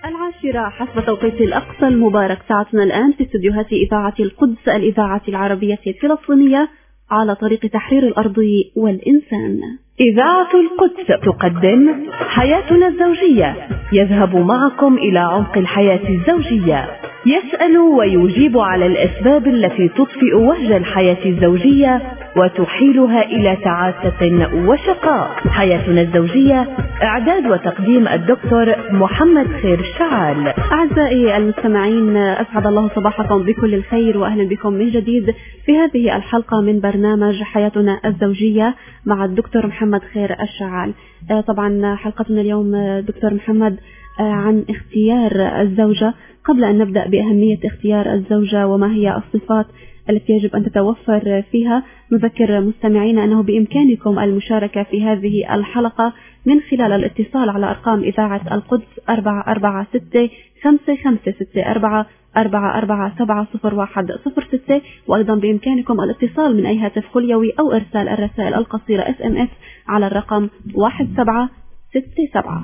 10 حسب توقيت الأقصى المبارك. ساعتنا الآن في استديوهات إذاعة القدس الإذاعة العربية الفلسطينية على طريق تحرير الأرض والإنسان. إذاعة القدس تقدم حياتنا الزوجية، يذهب معكم إلى عمق الحياة الزوجية، يسأل ويجيب على الأسباب التي تطفئ وهج الحياة الزوجية وتحيلها إلى تعاسة وشقاء. حياتنا الزوجية، إعداد وتقديم الدكتور محمد خير الشعال. أعزائي المستمعين، أسعد الله صباحكم بكل الخير وأهلا بكم من جديد في هذه الحلقة من برنامج حياتنا الزوجية مع الدكتور محمد خير الشعال. طبعا حلقتنا اليوم دكتور محمد عن اختيار الزوجة. قبل أن نبدأ بأهمية اختيار الزوجة وما هي الصفات التي يجب أن تتوفر فيها، نذكر مستمعينا أنه بإمكانكم المشاركة في هذه الحلقة من خلال الاتصال على أرقام إذاعة القدس 446-5564-447-0106، وأيضا بإمكانكم الاتصال من أي هاتف خليوي أو إرسال الرسائل القصيرة SMS على الرقم 1767.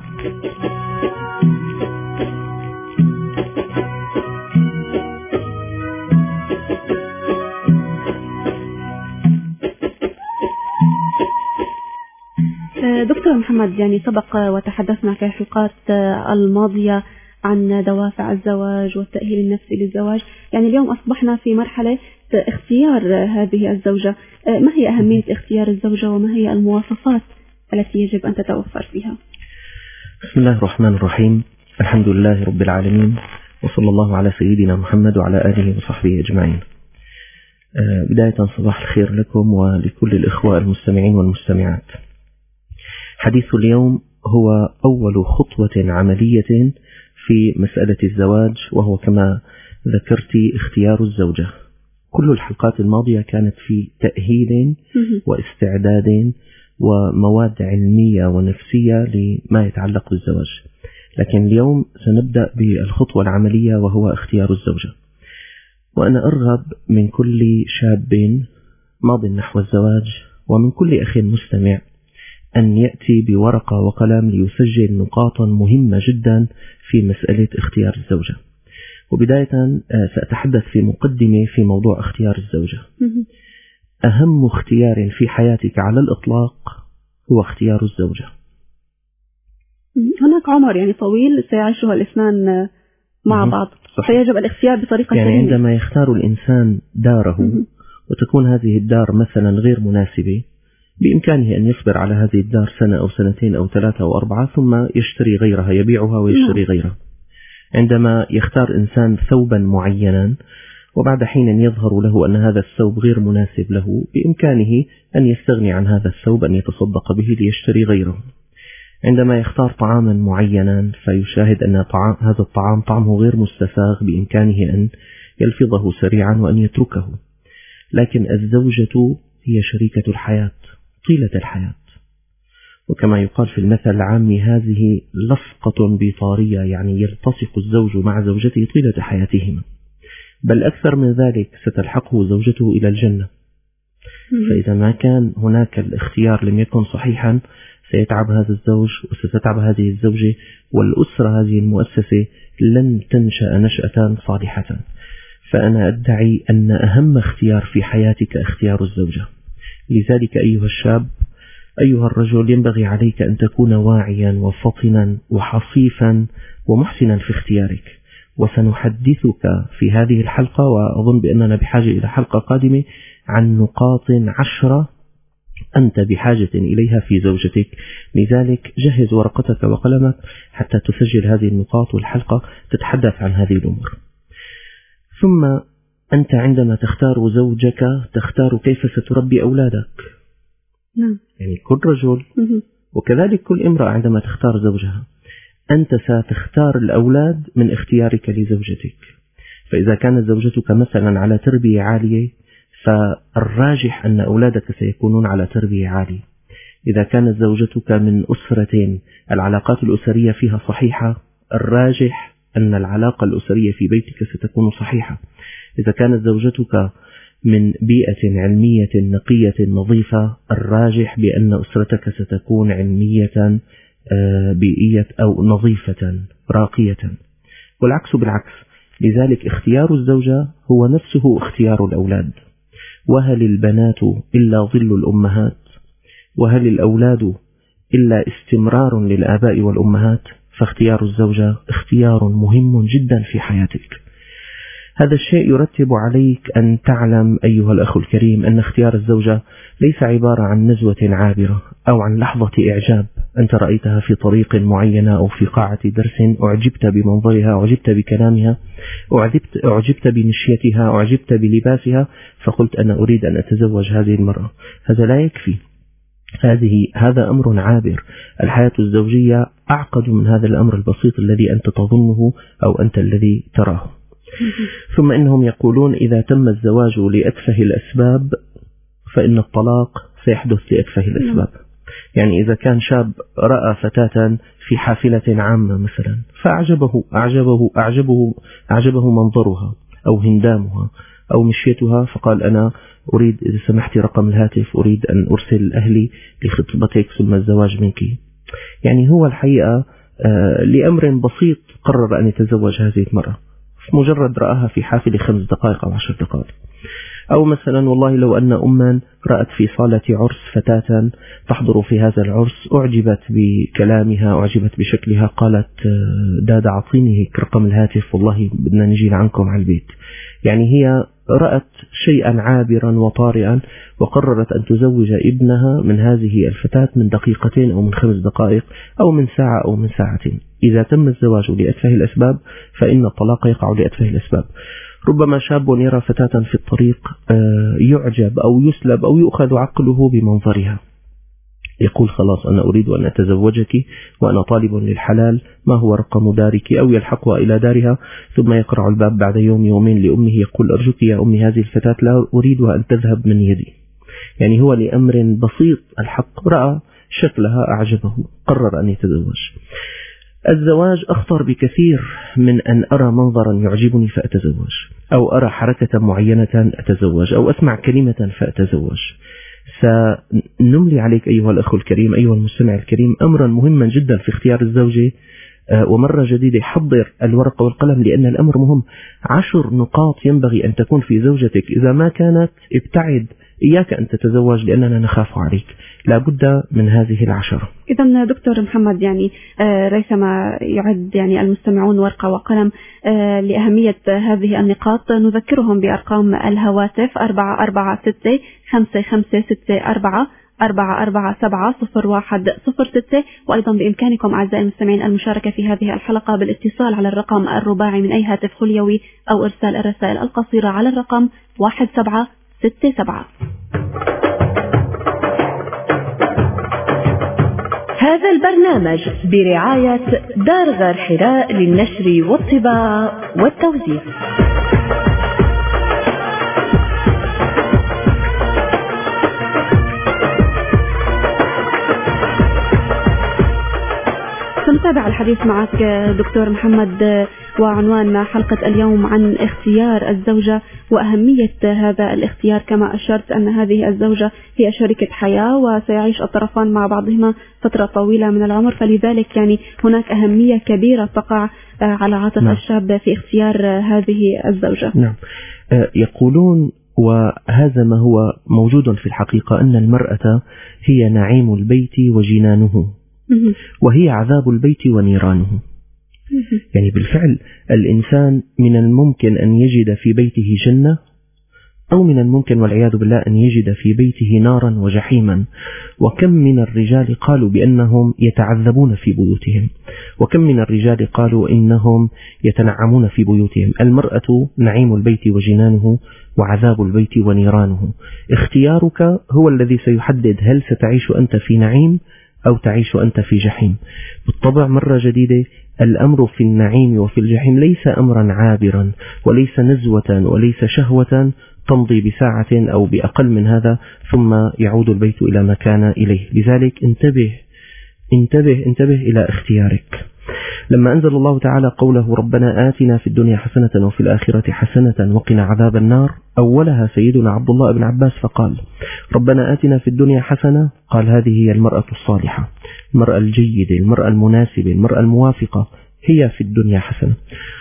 دكتور محمد، يعني سبق وتحدثنا في الحلقات الماضية عن دوافع الزواج والتأهيل النفسي للزواج. يعني اليوم أصبحنا في مرحلة اختيار هذه الزوجة. ما هي أهمية اختيار الزوجة وما هي المواصفات التي يجب أن تتوفر فيها؟ بسم الله الرحمن الرحيم، الحمد لله رب العالمين، وصلى الله على سيدنا محمد وعلى آله وصحبه أجمعين. بداية صباح الخير لكم ولكل الإخوة المستمعين والمستمعات. حديث اليوم هو أول خطوة عملية في مسألة الزواج، وهو كما ذكرت اختيار الزوجة. كل الحلقات الماضية كانت في تأهيل واستعداد ومواد علمية ونفسية لما يتعلق بالزواج، لكن اليوم سنبدأ بالخطوة العملية وهو اختيار الزوجة. وأنا أرغب من كل شاب ماض نحو الزواج ومن كل أخ مستمع أن يأتي بورقة وقلم ليسجل نقاطا مهمة جدا في مسألة اختيار الزوجة. وبداية سأتحدث في مقدمة في موضوع اختيار الزوجة. أهم اختيار في حياتك على الإطلاق هو اختيار الزوجة. هناك عمر يعني طويل سيعيشها الاثنان مع بعض، فيجب الاختيار بطريقة يعني سليمة. عندما يختار الإنسان داره وتكون هذه الدار مثلا غير مناسبة، بإمكانه أن يصبر على هذه الدار سنة أو سنتين أو 3 أو 4 ثم يشتري غيرها، يبيعها ويشتري غيرها. عندما يختار إنسان ثوبا معينا وبعد حين يظهر له أن هذا الثوب غير مناسب له، بإمكانه أن يستغني عن هذا الثوب، أن يتصدق به ليشتري غيره. عندما يختار طعاما معينا فيشاهد أن هذا الطعام طعمه غير مستساغ، بإمكانه أن يلفظه سريعا وأن يتركه. لكن الزوجة هي شريكة الحياة طيلة الحياة، وكما يقال في المثل العامي هذه لصقة بطارية، يعني يلتصق الزوج مع زوجته طيلة حياتهما، بل أكثر من ذلك ستلحقه زوجته إلى الجنة. فإذا ما كان هناك الاختيار لم يكن صحيحا سيتعب هذا الزوج وستتعب هذه الزوجة، والأسرة هذه المؤسسة لن تنشأ نشأة صالحة. فأنا أدعي أن أهم اختيار في حياتك اختيار الزوجة. لذلك أيها الشاب، أيها الرجل، ينبغي عليك أن تكون واعيا وفطنا وحصيفا ومحسنا في اختيارك. وسنحدثك في هذه الحلقة، وأظن بأننا بحاجة إلى حلقة قادمة، عن نقاط 10 أنت بحاجة إليها في زوجتك. لذلك جهز ورقتك وقلمك حتى تسجل هذه النقاط، والحلقة تتحدث عن هذه الأمور. ثم أنت عندما تختار زوجك تختار كيف ستربي أولادك. يعني كل رجل وكذلك كل امرأة عندما تختار زوجها، أنت ستختار الأولاد من اختيارك لزوجتك. فإذا كانت زوجتك مثلا على تربية عالية، فالراجح أن أولادك سيكونون على تربية عالية. إذا كانت زوجتك من أسرة العلاقات الأسرية فيها صحيحة، الراجح أن العلاقة الأسرية في بيتك ستكون صحيحة. إذا كانت زوجتك من بيئة علمية نقية نظيفة، الراجح بأن أسرتك ستكون علمية بيئية أو نظيفة راقية. والعكس بالعكس. لذلك اختيار الزوجة هو نفسه اختيار الأولاد. وهل البنات إلا ظل الأمهات، وهل الأولاد إلا استمرار للآباء والأمهات؟ فاختيار الزوجة اختيار مهم جدا في حياتك. هذا الشيء يرتب عليك أن تعلم أيها الأخ الكريم أن اختيار الزوجة ليس عبارة عن نزوة عابرة أو عن لحظة إعجاب أنت رأيتها في طريق معينة أو في قاعة درس، أعجبت بمنظرها، أعجبت بكلامها، أعجبت بمشيتها، أعجبت بلباسها، فقلت أنا أريد أن أتزوج هذه المرأة. هذا لا يكفي. هذا أمر عابر. الحياة الزوجية أعقد من هذا الأمر البسيط الذي أنت تظنه أو أنت الذي تراه. ثم إنهم يقولون إذا تم الزواج لأتفه الأسباب فإن الطلاق سيحدث لأتفه الأسباب. يعني إذا كان شاب رأى فتاة في حافلة عامة مثلا فأعجبه منظرها أو هندامها أو مشيتها، فقال أنا أريد إذا سمحت رقم الهاتف، أريد أن أرسل أهلي لخطبتك ثم الزواج منك. يعني هو الحقيقة لأمر بسيط قرر أن يتزوج هذه المرأة، مجرد رآها في حافل 5 دقائق أو 10 دقائق. أو مثلا والله لو أن أما رأت في صالة عرس فتاة تحضر في هذا العرس، أعجبت بكلامها، أعجبت بشكلها، قالت داد أعطيني رقم الهاتف والله بدنا نجي عنكم على البيت. يعني هي رأت شيئا عابرا وطارئا وقررت أن تزوج ابنها من هذه الفتاة من 2 دقيقة أو من 5 دقائق أو من ساعة أو من ساعتين. إذا تم الزواج لأتفه الأسباب فإن الطلاق يقع لأتفه الأسباب. ربما شاب يرى فتاة في الطريق يعجب أو يسلب أو يؤخذ عقله بمنظرها، يقول خلاص أنا أريد أن أتزوجك وأنا طالب للحلال، ما هو رقم دارك؟ أو يلحقها إلى دارها ثم يقرع الباب بعد يوم يومين لأمه يقول أرجوك يا أمي هذه الفتاة لا أريدها أن تذهب من يدي. يعني هو لأمر بسيط الحق رأى شكلها أعجبه قرر أن يتزوج. الزواج أخطر بكثير من أن أرى منظرا يعجبني فأتزوج، أو أرى حركة معينة أتزوج، أو أسمع كلمة فأتزوج. سنملي عليك أيها الأخ الكريم، أيها المستمع الكريم، أمرا مهما جدا في اختيار الزوجة. ومرة جديدة حضر الورقة والقلم لأن الأمر مهم. 10 نقاط ينبغي أن تكون في زوجتك، إذا ما كانت ابتعد، إياك أن تتزوج لأننا نخاف عليك. لا بد من هذه 10. إذا دكتور محمد، يعني ريثما يعد يعني المستمعون ورقة وقلم لأهمية هذه النقاط، نذكرهم بأرقام الهواتف 446 5564 4470106. وأيضا بإمكانكم أعزائي المستمعين المشاركة في هذه الحلقة بالاتصال على الرقم الرباعي من أي هاتف خليوي أو إرسال الرسائل القصيرة على الرقم 1767. هذا البرنامج برعاية دار غار حراء للنشر والطباعة والتوزيع. سنتابع الحديث معك دكتور محمد، وعنوان حلقة اليوم عن اختيار الزوجة وأهمية هذا الاختيار، كما أشرت أن هذه الزوجة هي شريكة حياة وسيعيش الطرفان مع بعضهما فترة طويلة من العمر، فلذلك يعني هناك أهمية كبيرة تقع على عاتق الشاب في اختيار هذه الزوجة. نعم. يقولون وهذا ما هو موجود في الحقيقة أن المرأة هي نعيم البيت وجنانه، وهي عذاب البيت ونيرانه. يعني بالفعل الإنسان من الممكن أن يجد في بيته جنة، أو من الممكن والعياذ بالله أن يجد في بيته نارا وجحيما. وكم من الرجال قالوا بأنهم يتعذبون في بيوتهم، وكم من الرجال قالوا إنهم يتنعمون في بيوتهم. المرأة نعيم البيت وجنانه وعذاب البيت ونيرانه. اختيارك هو الذي سيحدد هل ستعيش أنت في نعيم أو تعيش أنت في جحيم. بالطبع مرة جديدة الأمر في النعيم وفي الجحيم ليس أمرا عابرا، وليس نزوة، وليس شهوة تمضي بساعة أو بأقل من هذا ثم يعود البيت إلى ما كان إليه. لذلك انتبه إلى اختيارك. لما أنزل الله تعالى قوله ربنا آتنا في الدنيا حسنة وفي الآخرة حسنة وقنا عذاب النار، أولها سيدنا عبد الله بن عباس فقال ربنا آتنا في الدنيا حسنة، قال هذه هي المرأة الصالحة، المرأة الجيدة، المرأة المناسبة، المرأة الموافقة، هي في الدنيا حسنة.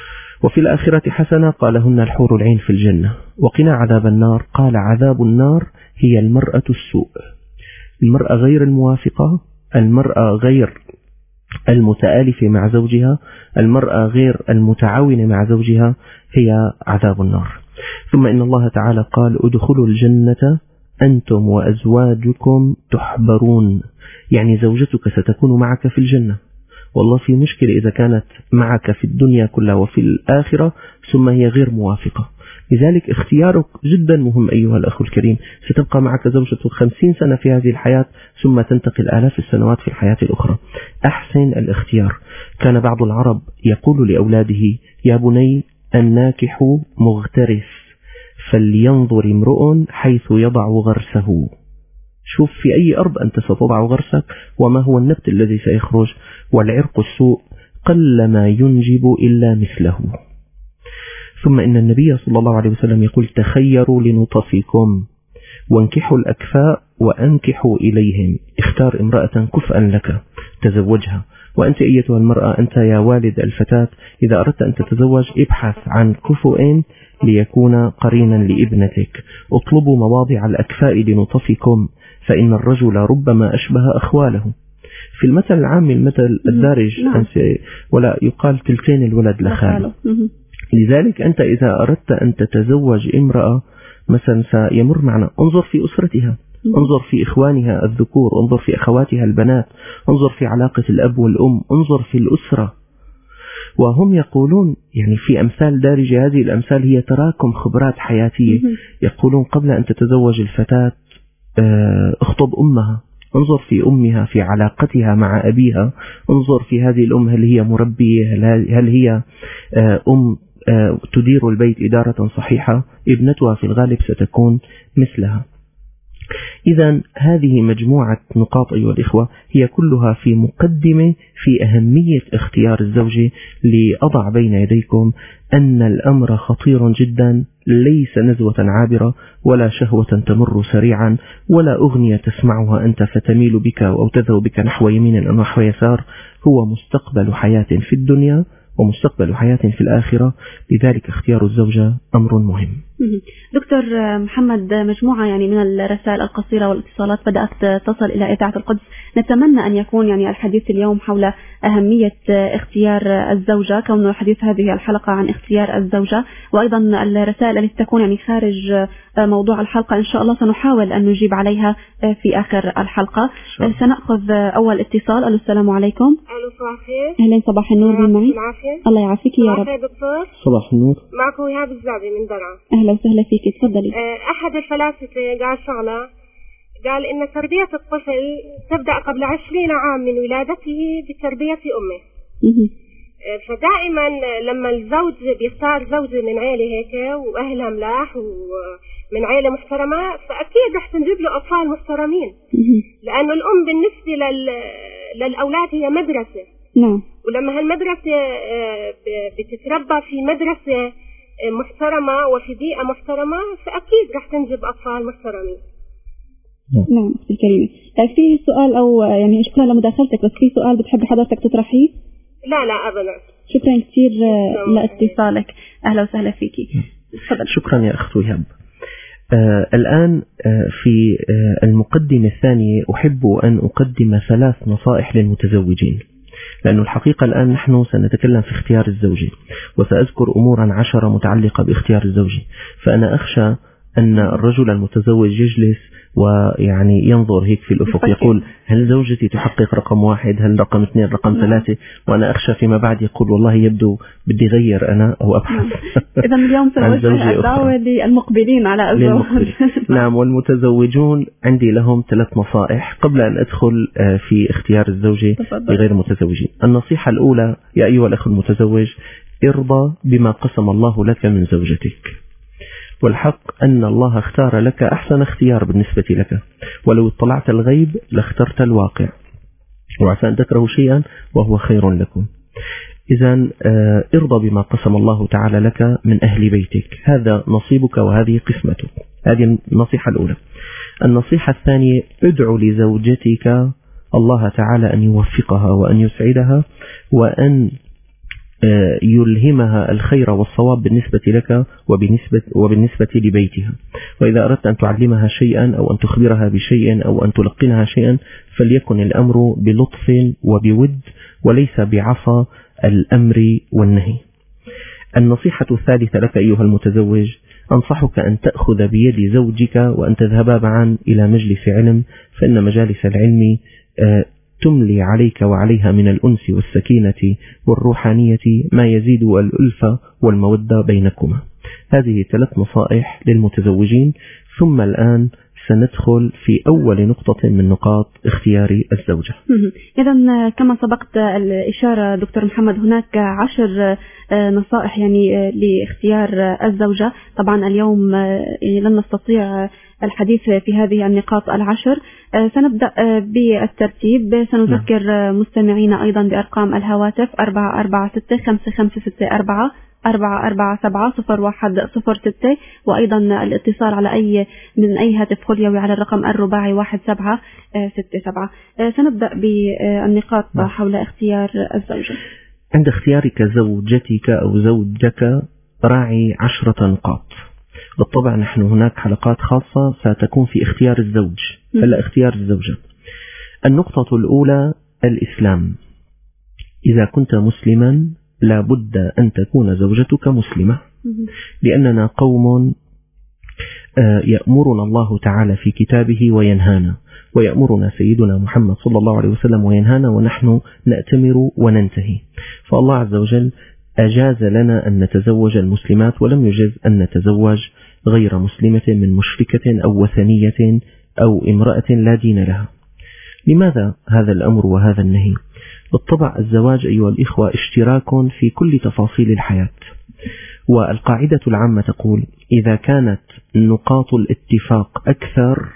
وفي الآخرة حسنة قال هن الحور العين في الجنة. وقنا عذاب النار قال عذاب النار هي المرأة السوء، المرأة غير الموافقة، المرأة غير المتآلفة مع زوجها، المرأة غير المتعاونة مع زوجها، هي عذاب النار. ثم إن الله تعالى قال ادخلوا الجنة أنتم وأزواجكم تحبرون، يعني زوجتك ستكون معك في الجنة. والله في مشكلة إذا كانت معك في الدنيا كلها وفي الآخرة ثم هي غير موافقة. لذلك اختيارك جدا مهم أيها الأخ الكريم. ستبقى معك زوجتك 50 سنة في هذه الحياة ثم تنتقل آلاف السنوات في الحياة الأخرى. أحسن الاختيار. كان بعض العرب يقول لأولاده يا بني الناكح مغترس فلينظر امرؤ حيث يضع غرسه. شوف في أي أرض أنت ستضع غرسك وما هو النبت الذي سيخرج. والعرق السوء قلما ينجب إلا مثله. ثم إن النبي صلى الله عليه وسلم يقول تخيروا لنطفكم وانكحوا الأكفاء وأنكحوا إليهم. اختار امرأة كفءا لك تزوجها. وأنت أيتها المرأة، أنت يا والد الفتاة، إذا أردت أن تتزوج ابحث عن كفء ليكون قرينا لابنتك. اطلبوا مواضع الأكفاء لنطفكم فإن الرجل ربما أشبه أخواله. في المثل العام المثل الدارج ولا يقال تلتين الولد لخاله. لذلك أنت إذا أردت أن تتزوج امرأة مثلا سيمر معنا، انظر في أسرتها، انظر في إخوانها الذكور، انظر في أخواتها البنات، انظر في علاقة الأب والأم، انظر في الأسرة. وهم يقولون يعني في أمثال دارجة، هذه الأمثال هي تراكم خبرات حياتية. يقولون قبل أن تتزوج الفتاة اخطب أمها، انظر في أمها في علاقتها مع أبيها، انظر في هذه الأم هل هي مربية، هل هي أم تدير البيت إدارة صحيحة. ابنتها في الغالب ستكون مثلها. إذن هذه مجموعة نقاط أيها الإخوة هي كلها في مقدمة في أهمية اختيار الزوجة، لأضع بين يديكم أن الأمر خطير جدا، ليس نزوة عابرة ولا شهوة تمر سريعا ولا أغنية تسمعها أنت فتميل بك أو تذهب بك نحو يمين أو نحو يسار. هو مستقبل حياة في الدنيا ومستقبل حياة في الآخرة. لذلك اختيار الزوجة أمر مهم. دكتور محمد، مجموعة يعني من الرسائل القصيرة والاتصالات بدأت تصل إلى إذاعة القدس. نتمنى أن يكون يعني الحديث اليوم حول أهمية اختيار الزوجة، كون حديث هذه الحلقة عن اختيار الزوجة، وأيضا الرسائل التي تكون يعني خارج موضوع الحلقة إن شاء الله سنحاول أن نجيب عليها في آخر الحلقة. سنأخذ أول اتصال. السلام عليكم. أهلا صباح الخير. أهلا صباح النور. من معي؟ الله يعافيك يا رب. دكتور صباح النور. معك وهاب الزعبي من درعا. أهلا وسهلا فيك، تفضلي. أحد الفلاسفة قال شغلة، قال إن تربية الطفل تبدأ قبل 20 عام من ولادته بتربية أمه. فدائما لما الزوج بيختار زوجة من عائلة هيك وأهلها ملاح ومن عائلة محترمة، فأكيد رح تنجب له أطفال محترمين، لأنه الأم بالنسبة للأولاد هي مدرسة. نعم. ولما هالمدرسة بتتربى في مدرسة محترمة وفي بيئة محترمة، فأكيد رح تنجب أطفال محترمين. نعم أختي الكريمة. في سؤال أو يعني شكرا لمداخلتك، بس في سؤال بتحبي حضرتك تطرحيه؟ لا أبدا. شكرا كثير لاتصالك. أهلا وسهلا فيكي. شكرا يا أخت وهاب. الآن في المقدمة الثانية أحب أن أقدم 3 نصائح للمتزوجين، لأن الحقيقة الآن نحن سنتكلم في اختيار الزوجة، وسأذكر أمورا 10 متعلقة باختيار الزوجة. فأنا أخشى أن الرجل المتزوج يجلس ويعني ينظر هيك في الأفق، يقول هل زوجتي تحقق رقم 1، هل رقم 2، رقم 3، وأنا أخشى فيما بعد يقول والله يبدو بدي غير أنا أو أبحث. إذا اليوم سنوجه الدعوة للمقبلين على الزواج. نعم، والمتزوجون عندي لهم 3 نصائح قبل أن أدخل في اختيار الزوجة لغير المتزوجين. النصيحة الأولى يا أيها الأخ المتزوج، ارضى بما قسم الله لك من زوجتك، والحق أن الله اختار لك أحسن اختيار بالنسبة لك، ولو اطلعت الغيب لاخترت الواقع، وعسى أن تكرهوا شيئا وهو خير لكم. إذن ارضى بما قسم الله تعالى لك من أهل بيتك، هذا نصيبك وهذه قسمتك. هذه النصيحة الأولى. النصيحة الثانية، ادعو لزوجتك الله تعالى أن يوفقها وأن يسعدها وأن يلهمها الخير والصواب بالنسبة لك وبالنسبة لبيتها. وإذا أردت أن تعلمها شيئا أو أن تخبرها بشيء أو أن تلقنها شيئا فليكن الأمر بلطف وبود وليس بعصا الأمر والنهي. النصيحة الثالثة لك أيها المتزوج، أنصحك أن تأخذ بيد زوجك وأن تذهبا معا إلى مجلس علم، فإن مجالس العلم تملي عليك وعليها من الأنس والسكينة والروحانية ما يزيد الألفة والمودة بينكما. هذه 3 نصائح للمتزوجين. ثم الآن سندخل في أول نقطة من نقاط اختيار الزوجة. إذن كما سبقت الإشارة دكتور محمد، هناك 10 نصائح يعني لاختيار الزوجة. طبعا اليوم لن نستطيع الحديث في هذه النقاط 10. سنبدأ بالترتيب. سنذكر مستمعين أيضا بأرقام الهواتف 446-5564 447-0106، وأيضا الاتصال على أي هاتف خليوي على الرقم 41767. سنبدأ بالنقاط حول اختيار الزوجة. عند اختيارك زوجتك أو زوجك راعي 10 نقاط. بالطبع نحن هناك حلقات خاصة ستكون في اختيار الزوج. هلا اختيار الزوجة، النقطة الأولى الإسلام. إذا كنت مسلما لا بد أن تكون زوجتك مسلمة، لأننا قوم يأمرنا الله تعالى في كتابه وينهانا، ويأمرنا سيدنا محمد صلى الله عليه وسلم وينهانا، ونحن نأتمر وننتهي. فالله عز وجل أجاز لنا أن نتزوج المسلمات، ولم يجز أن نتزوج غير مسلمة من مشركة أو وثنية أو امرأة لا دين لها. لماذا هذا الأمر وهذا النهي؟ بالطبع الزواج أيها الإخوة اشتراك في كل تفاصيل الحياة، والقاعدة العامة تقول إذا كانت نقاط الاتفاق أكثر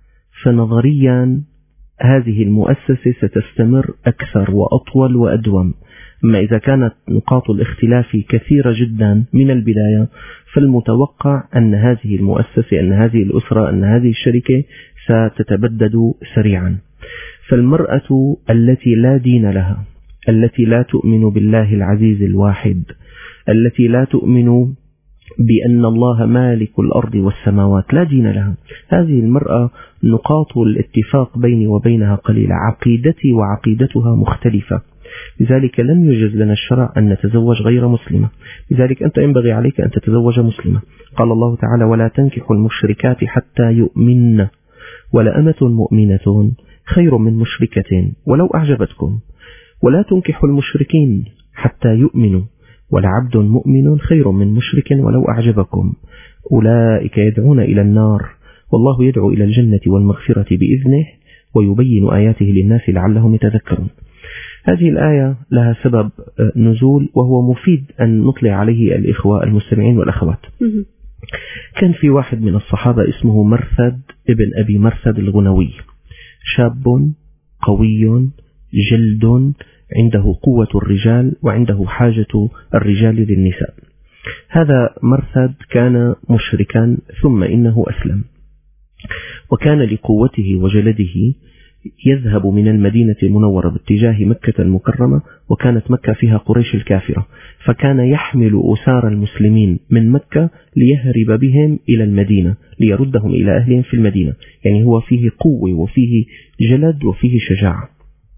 فنظريا هذه المؤسسة ستستمر أكثر وأطول وأدوم. أما إذا كانت نقاط الاختلاف كثيرة جدا من البداية فالمتوقع أن هذه المؤسسة، أن هذه الأسرة، أن هذه الشركة ستتبدد سريعا. فالمرأة التي لا دين لها، التي لا تؤمن بالله العزيز الواحد، التي لا تؤمن بأن الله مالك الأرض والسماوات، لا دين لها، هذه المرأة نقاط الاتفاق بيني وبينها قليلة، عقيدتي وعقيدتها مختلفة، لذلك لم يجز لنا الشرع أن نتزوج غير مسلمة. لذلك أنت ينبغي عليك أن تتزوج مسلمة. قال الله تعالى ولا تنكحوا المشركات حتى يؤمن ولأمة مؤمنة خير من مشركة ولو أعجبتكم ولا تنكحوا المشركين حتى يؤمنوا ولعبد مؤمن خير من مشرك ولو أعجبكم أولئك يدعون إلى النار والله يدعو إلى الجنة والمغفرة بإذنه ويبين آياته للناس لعلهم يتذكرون. هذه الآية لها سبب نزول وهو مفيد أن نطلع عليه الإخوة المستمعين والأخوات. كان في واحد من الصحابة اسمه مرثد ابن أبي مرثد الغنوي، شاب قوي جلد عنده قوة الرجال وعنده حاجة الرجال للنساء. هذا مرثد كان مشركا ثم إنه أسلم، وكان لقوته وجلده يذهب من المدينة المنورة باتجاه مكة المكرمة، وكانت مكة فيها قريش الكافرة، فكان يحمل أسار المسلمين من مكة ليهرب بهم إلى المدينة ليردهم إلى أهلهم في المدينة. يعني هو فيه قوة وفيه جلد وفيه شجاعة.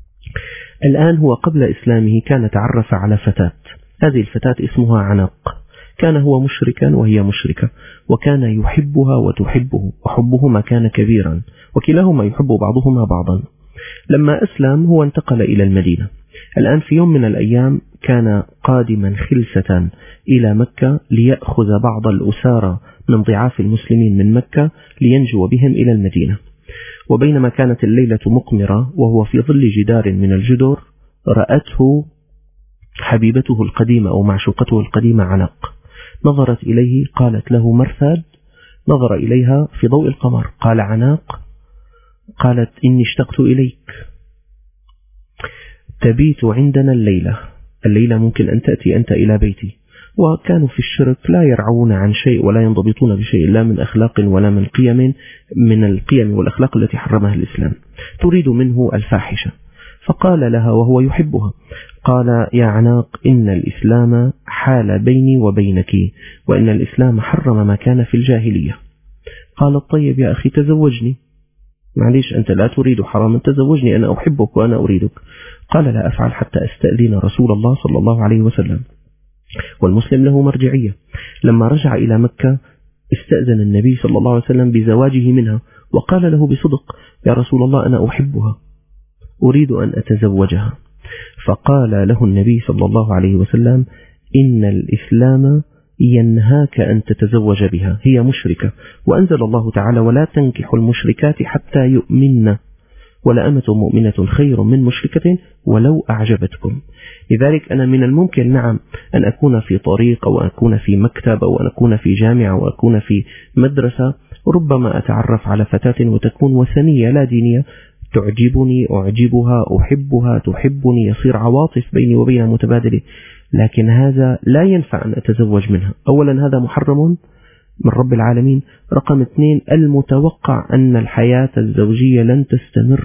الآن هو قبل إسلامه كان تعرف على فتاة، هذه الفتاة اسمها عناق، كان هو مشركا وهي مشركة، وكان يحبها وتحبه وحبهما كان كبيرا وكلاهما يحب بعضهما بعضا. لما أسلم هو انتقل إلى المدينة. الآن في يوم من الأيام كان قادما خلسة إلى مكة ليأخذ بعض الأسارى من ضعاف المسلمين من مكة لينجو بهم إلى المدينة. وبينما كانت الليلة مقمرة وهو في ظل جدار من الجدر رأته حبيبته القديمة أو معشوقته القديمة عناق، نظرت إليه قالت له مرثد، نظر إليها في ضوء القمر قال عناق، قالت إني اشتقت إليك تبيت عندنا الليلة ممكن أن تأتي أنت إلى بيتي. وكانوا في الشرك لا يرعون عن شيء ولا ينضبطون بشيء لا من أخلاق ولا من القيم والأخلاق التي حرمها الإسلام، تريد منه الفاحشة. فقال لها وهو يحبها، قال: يا عناق، إن الإسلام حال بيني وبينك، وإن الإسلام حرم ما كان في الجاهلية. قال: طيب يا أخي تزوجني، معليش أنت لا تريد حراما، تزوجني، أنا أحبك وأنا أريدك. قال: لا أفعل حتى أستأذن رسول الله صلى الله عليه وسلم. والمسلم له مرجعية. لما رجع إلى مكة استأذن النبي صلى الله عليه وسلم بزواجه منها، وقال له بصدق: يا رسول الله أنا أحبها، أريد أن أتزوجها. فقال له النبي صلى الله عليه وسلم: إن الإسلام ينهاك أن تتزوج بها، هي مشركة، وأنزل الله تعالى: ولا تنكحوا المشركات حتى يؤمن، ولأمة مؤمنة خير من مشركة ولو أعجبتكم. لذلك أنا من الممكن نعم أن أكون في طريق، أو أكون في مكتب، أو أن أكون في جامعة، أو أكون في مدرسة، ربما أتعرف على فتاة وتكون وثنية لا دينية، تعجبني، أعجبها، أحبها، تحبني، يصير عواطف بيني وبينها متبادلة، لكن هذا لا ينفع أن أتزوج منها. أولا هذا محرم من رب العالمين. رقم 2، المتوقع أن الحياة الزوجية لن تستمر،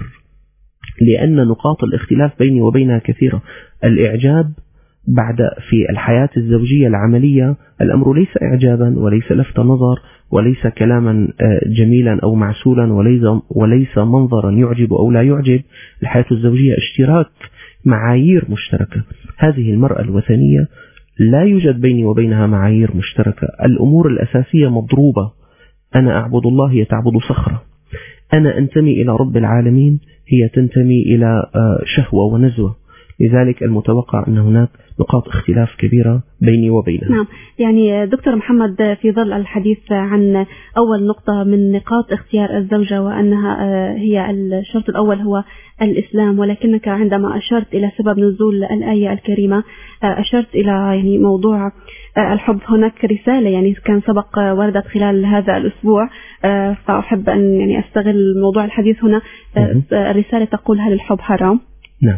لأن نقاط الاختلاف بيني وبينها كثيرة. الإعجاب بعد في الحياة الزوجية العملية الأمر ليس إعجابا، وليس لفت نظر، وليس كلاما جميلا أو معسولا، وليس منظرا يعجب أو لا يعجب. الحياة الزوجية اشتراك، معايير مشتركة. هذه المرأة الوثنية لا يوجد بيني وبينها معايير مشتركة، الأمور الأساسية مضروبة. أنا أعبد الله، هي تعبد صخرة. أنا أنتمي إلى رب العالمين، هي تنتمي إلى شهوة ونزوة. لذلك المتوقع أن هناك نقاط اختلاف كبيرة بيني وبينها. نعم، يعني دكتور محمد، في ظل الحديث عن أول نقطة من نقاط اختيار الزوجة، وأنها هي الشرط الأول هو الإسلام، ولكنك عندما أشرت إلى سبب نزول الآية الكريمة أشرت إلى يعني موضوع الحب. هناك رسالة يعني كان سبق وردت خلال هذا الأسبوع، فأحب أن يعني أستغل موضوع الحديث هنا. الرسالة تقول: هل الحب حرام؟ نعم.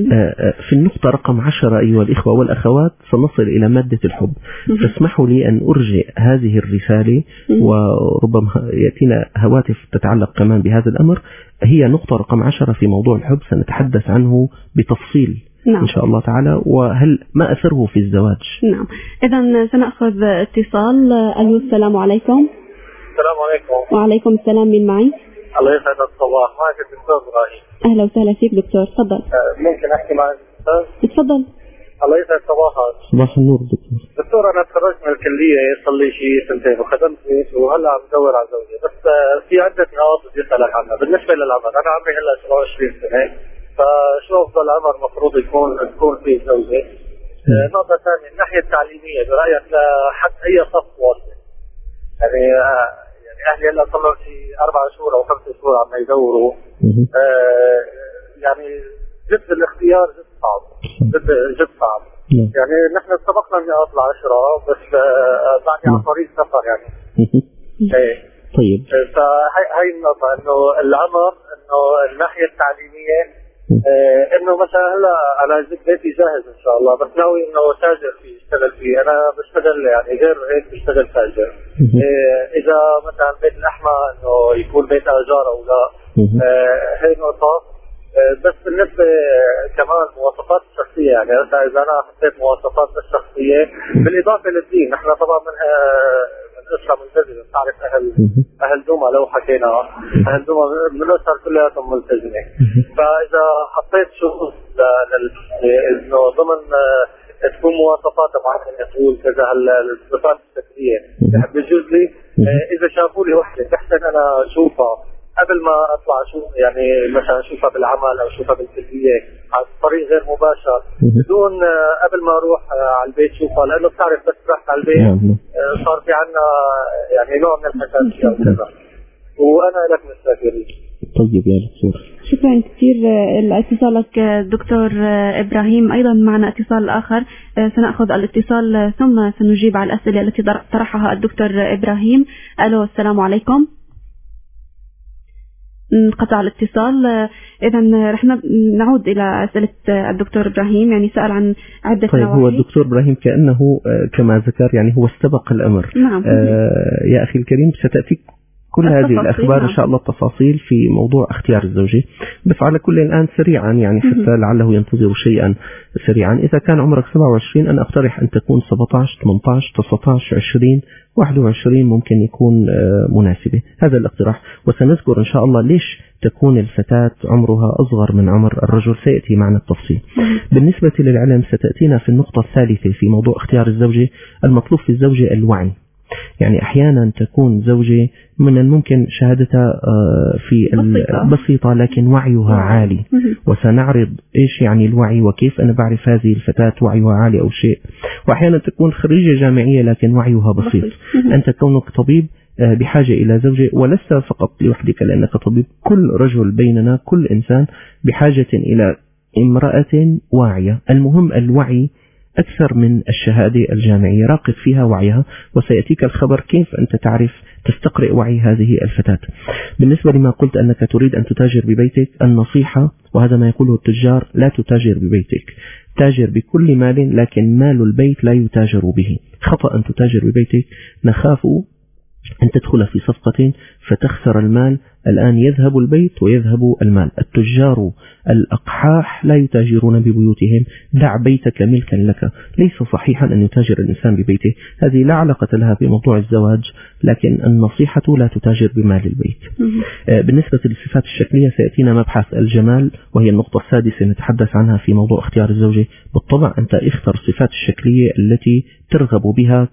في النقطة رقم 10 أيها الإخوة والأخوات سنصل إلى مادة الحب، فاسمحوا لي أن أرجع هذه الرسالة، وربما يأتينا هواتف تتعلق كمان بهذا الأمر. هي نقطة رقم 10 في موضوع الحب، سنتحدث عنه بتفصيل. نعم. إن شاء الله تعالى، وهل ما أثره في الزواج. نعم، إذن سنأخذ اتصال. ألو، السلام عليكم. السلام عليكم. وعليكم السلام، من معي؟ الله يسعد الصباح، معك الدكتور إبراهيم. أهلا وسهلا فيك دكتور، تفضل. ممكن أحكي مع الأستاذ؟ تفضل. الله يسعد صباحك. صباح النور دكتور. دكتور، أنا تخرجت من الكلية صار لي شيء 2 سنين، وخدمت بيت، وهلا عم بدور على زوجة، بس في عدة نقاط بدي أسألك عنها. بالنسبة للعمر، أنا عمري هلا 27 سنة، فشو أفضل عمر مفروض تكون فيه زوجة؟ نقطة ثانية، الناحية التعليمية برأيك لحد أي صف واصل؟ يعني أهلي هلا صار لهم شيء 4 شهور أو 5 شهور عم يدوروا. يعني جد الاختيار جد صعب، جد صعب. يعني نحن سبقنا النقاط ال10، بس بعدني عن طريق سفر يعني. طيب. فهي النقطة، إنه العمر، إنه الناحية التعليمية، إنه مثلا هلا أنا بيتي جاهز إن شاء الله، بس ناوي إنه تاجر فيه، اشتغل فيه. أنا بشتغل يعني غير هيك، بشتغل تاجر. إذا مثلا بيت الأحمى إنه يكون بيت أجار أو لا، هي نقطة. بس بالنسبة كمان مواصفات الشخصية، يعني إذا أنا حطيت مواصفات الشخصية بالإضافة للدين، نحن طبعا من أسرة ملتزمة، بتعرف أهل دوما، لو حكينا أهل دوما من أسر كلياتهم ملتزمة. فإذا حطيت شروط إنه ضمن تكون مواصفات معينة، تقول كذا الصفات الشخصية، بجوز لي إذا شافوا لي وحدة بحسن أنا أشوفها قبل ما أطلع أشوف، يعني مثلا أشوفها بالعمل أو أشوفها بالكلية على طريق غير مباشر، بدون قبل ما أروح على البيت شوفها، لأنه بتعرف بس رحت على البيت صار في عنا يعني نوع من الحساسية وكذا، وأنا لك مستفيد. طيب يا دكتور، شكرا كثير لاتصالك دكتور إبراهيم. أيضا معنا اتصال آخر، سنأخذ الاتصال ثم سنجيب على الأسئلة التي طرحها الدكتور إبراهيم. ألو، السلام عليكم. انقطع الاتصال. إذا رح نعود إلى أسئلة الدكتور إبراهيم، يعني سأل عن عدة طيب نواحي. هو الدكتور إبراهيم كأنه كما ذكر يعني هو استبق الأمر. نعم. يا أخي الكريم، ستأتيك كل هذه الأخبار إن شاء الله التفاصيل في موضوع اختيار الزوجة. بس على كل الآن سريعا يعني حتى لعله ينتظر شيئا سريعا، إذا كان عمرك 27 أنا أقترح أن تكون 17 18 19 20 21 ممكن يكون مناسبة. هذا الاقتراح، وسنذكر إن شاء الله ليش تكون الفتاة عمرها أصغر من عمر الرجل، سيأتي معنا التفصيل. بالنسبة للعلم ستأتينا في النقطة الثالثة في موضوع اختيار الزوجة. المطلوب في الزوجة الوعي. يعني أحيانا تكون زوجة من الممكن شهادتها في بسيطة لكن وعيها عالي، وسنعرض إيش يعني الوعي وكيف أنا بعرف هذه الفتاة وعيها عالي أو شيء. وأحيانا تكون خريجة جامعية لكن وعيها بسيط. أنت كونك طبيب بحاجة إلى زوجة، ولست فقط لوحدك لأنك طبيب، كل رجل بيننا كل إنسان بحاجة إلى امرأة واعية. المهم الوعي أكثر من الشهادة الجامعية، راقب فيها وعيها وسيأتيك الخبر كيف أنت تعرف تستقرئ وعي هذه الفتاة. بالنسبة لما قلت أنك تريد أن تتاجر ببيتك، النصيحة وهذا ما يقوله التجار: لا تتاجر ببيتك، تاجر بكل مال لكن مال البيت لا يتاجر به. خطأ أن تتاجر ببيتك، نخاف أن تدخل في صفقة فتخسر المال. الآن يذهب البيت ويذهب المال. التجار الأقحاح لا يتاجرون ببيوتهم. دع بيتك ملكا لك. ليس صحيحا أن يتاجر الإنسان ببيته، هذه لا علاقة لها بموضوع الزواج، لكن النصيحة لا تتاجر بمال البيت. بالنسبة للصفات الشكلية سيأتينا مبحث الجمال، وهي النقطة السادسة نتحدث عنها في موضوع اختيار الزوجة. بالطبع أنت اختر الصفات الشكلية التي ترغب بها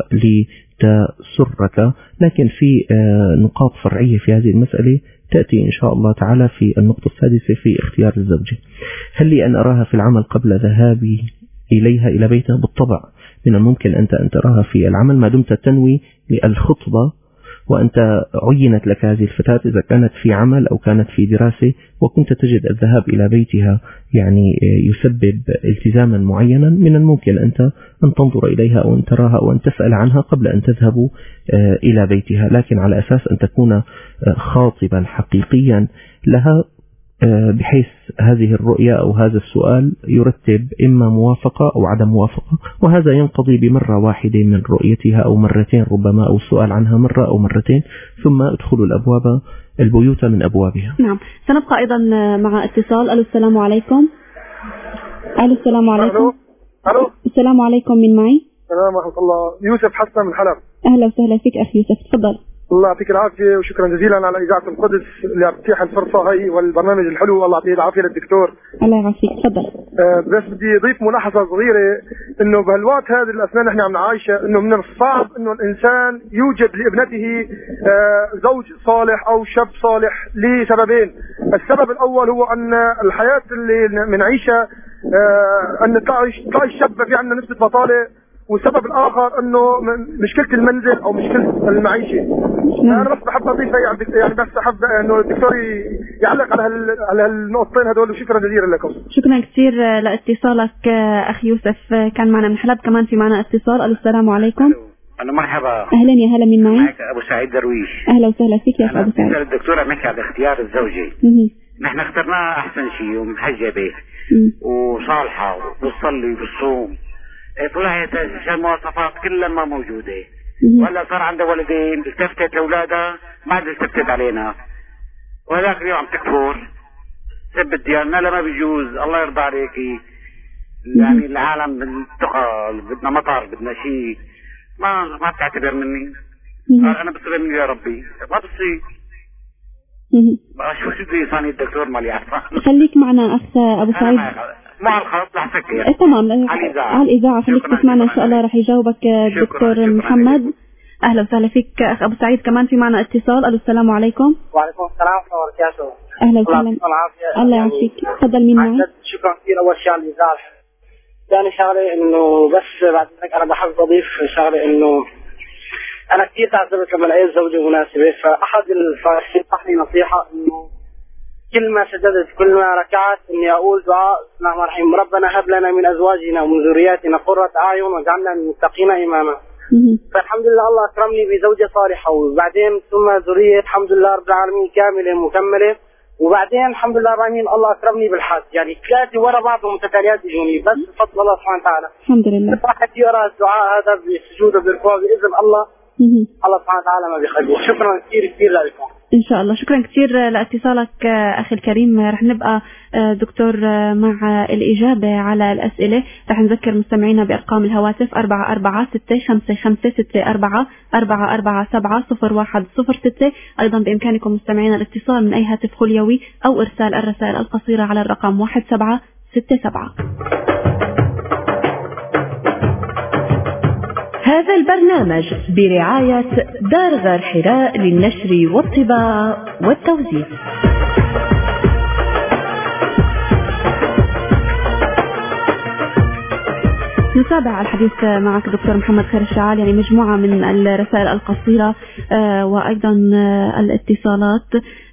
تسرك، لكن في نقاط فرعية في هذه المسألة تأتي إن شاء الله تعالى في النقطة السادسة في اختيار الزوجة. هل لي أن أراها في العمل قبل ذهابي إليها إلى بيتها؟ بالطبع من الممكن أن تراها في العمل ما دمت تنوي للخطبة وأنت عينت لك هذه الفتاة، إذا كانت في عمل أو كانت في دراسة وكنت تجد الذهاب إلى بيتها يعني يسبب التزاما معينا، من الممكن أنت أن تنظر إليها أو أن تراها أو أن تسأل عنها قبل أن تذهبوا إلى بيتها، لكن على أساس أن تكون خاطبا حقيقيا لها، بحيث هذه الرؤية أو هذا السؤال يرتب إما موافقة أو عدم موافقة، وهذا ينقضي بمرة واحدة من رؤيتها أو مرتين ربما، أو السؤال عنها مرة أو مرتين، ثم ادخلوا البيوت من أبوابها. نعم. سنبقى أيضا مع اتصال. ألو السلام عليكم. ألو السلام عليكم. ألو السلام عليكم، من معي؟ السلام ورحمة الله. يوسف حسن من حلب. أهلا وسهلا فيك أخي يوسف، تفضل. الله يعطيك العافية وشكرا جزيلا على إذاعة القدس اللي عم تتيح الفرصة هي والبرنامج الحلو. الله يعطيه العافية للدكتور. الله يعافيك، تفضل. بس بدي أضيف ملاحظة صغيرة، إنه بهالوقت هذه الأثناء نحن عم نعيشها، إنه من الصعب إنه الإنسان يوجد لابنته زوج صالح أو شاب صالح لسببين. السبب الأول هو أن الحياة اللي بنعيشها أن تلاقي الشاب في عندنا نسبة بطالة، والسبب الآخر أنه مشكلة المنزل أو مشكلة المعيشة. أنا بس بحب أضيف يعني بس أحب أنه الدكتور يعلق على هالنقطتين هذول، وشكرا جزيلا لكم. شكرا كثير لاتصالك أخي يوسف. كان معنا من حلب، كمان في معنا اتصال. السلام عليكم. أنا مرحبا. أهلا يا هلا، من معي؟ معك أبو سعيد درويش. أهلا وسهلا فيك يا أبو سعيد. أنا الدكتورة محكي على اختيار الزوجة. نحن اخترناها أحسن شيء، ومحجبة وصالحة وبتصلي وبتصوم، طلعت المواصفات كلها ما موجودة. وهلا صار عندها ولدين، التفتت لأولادها ما عاد التفتت علينا، وهذاك اليوم عم تكفر سب الديانة. لا ما بيجوز، الله يرضى عليكي. يعني العالم بالتقى، بدنا مطر، بدنا شيء، ما بتعتبر مني. أنا بصير مني يا ربي، ما بصير. شو بدي صاني الدكتور مالي عارفة. خليك معنا أخ أبو سعيد. مع الخط رح سكر. تمام، على الإذاعة خليك تسمعنا إن شاء الله، رح يجاوبك الدكتور محمد. أهلا وسهلا فيك أخ أبو سعيد. كمان في معنا اتصال. ألو السلام عليكم. وعليكم السلام ورحمة الله وبركاته. أهلا وسهلا. الله يعافيك، تفضل. مين معي؟ شكرا كثير أول شيء على الإذاعة. ثاني شغلة إنه بس بعد ذلك أنا بحب أضيف شغلة، إنه أنا كثير تعذبت لما لقيت زوجة مناسبة، فأحد الفارسين نصحني نصيحة إنه كل ما سجدت كل ما ركعت إني أقول دعاء بسم الله الرحمن الرحيم: ربنا هب لنا من أزواجنا ومن ذرياتنا قرة أعين واجعلنا للمتقين إماما. فالحمد لله الله أكرمني بزوجة صالحة، وبعدين ثم ذرية الحمد لله رب العالمين كاملة مكملة، وبعدين الحمد لله رب العالمين الله أكرمني بالحج. يعني ثلاثة ورا بعضهم متتاليات يجوني، بس بفضل الله سبحانه وتعالى. الحمد لله. الواحد يقرأ الدعاء هذا بسجوده بركوعه بإذن الله الله سبحانه وتعالى ما بيخليه. شكرا كثير لكم. إن شاء الله. شكرا كثير لاتصالك أخي الكريم. رح نبقى دكتور مع الإجابة على الأسئلة. رح نذكر مستمعينا بأرقام الهواتف 44655644470106. أيضا بإمكانكم مستمعينا الاتصال من أي هاتف خليوي أو إرسال الرسائل القصيرة على الرقم 1767. هذا البرنامج برعاية دار غار حراء للنشر والطباعة والتوزيع. نتابع الحديث معك دكتور محمد خير الشعال. يعني مجموعة من الرسائل القصيرة وأيضا الاتصالات،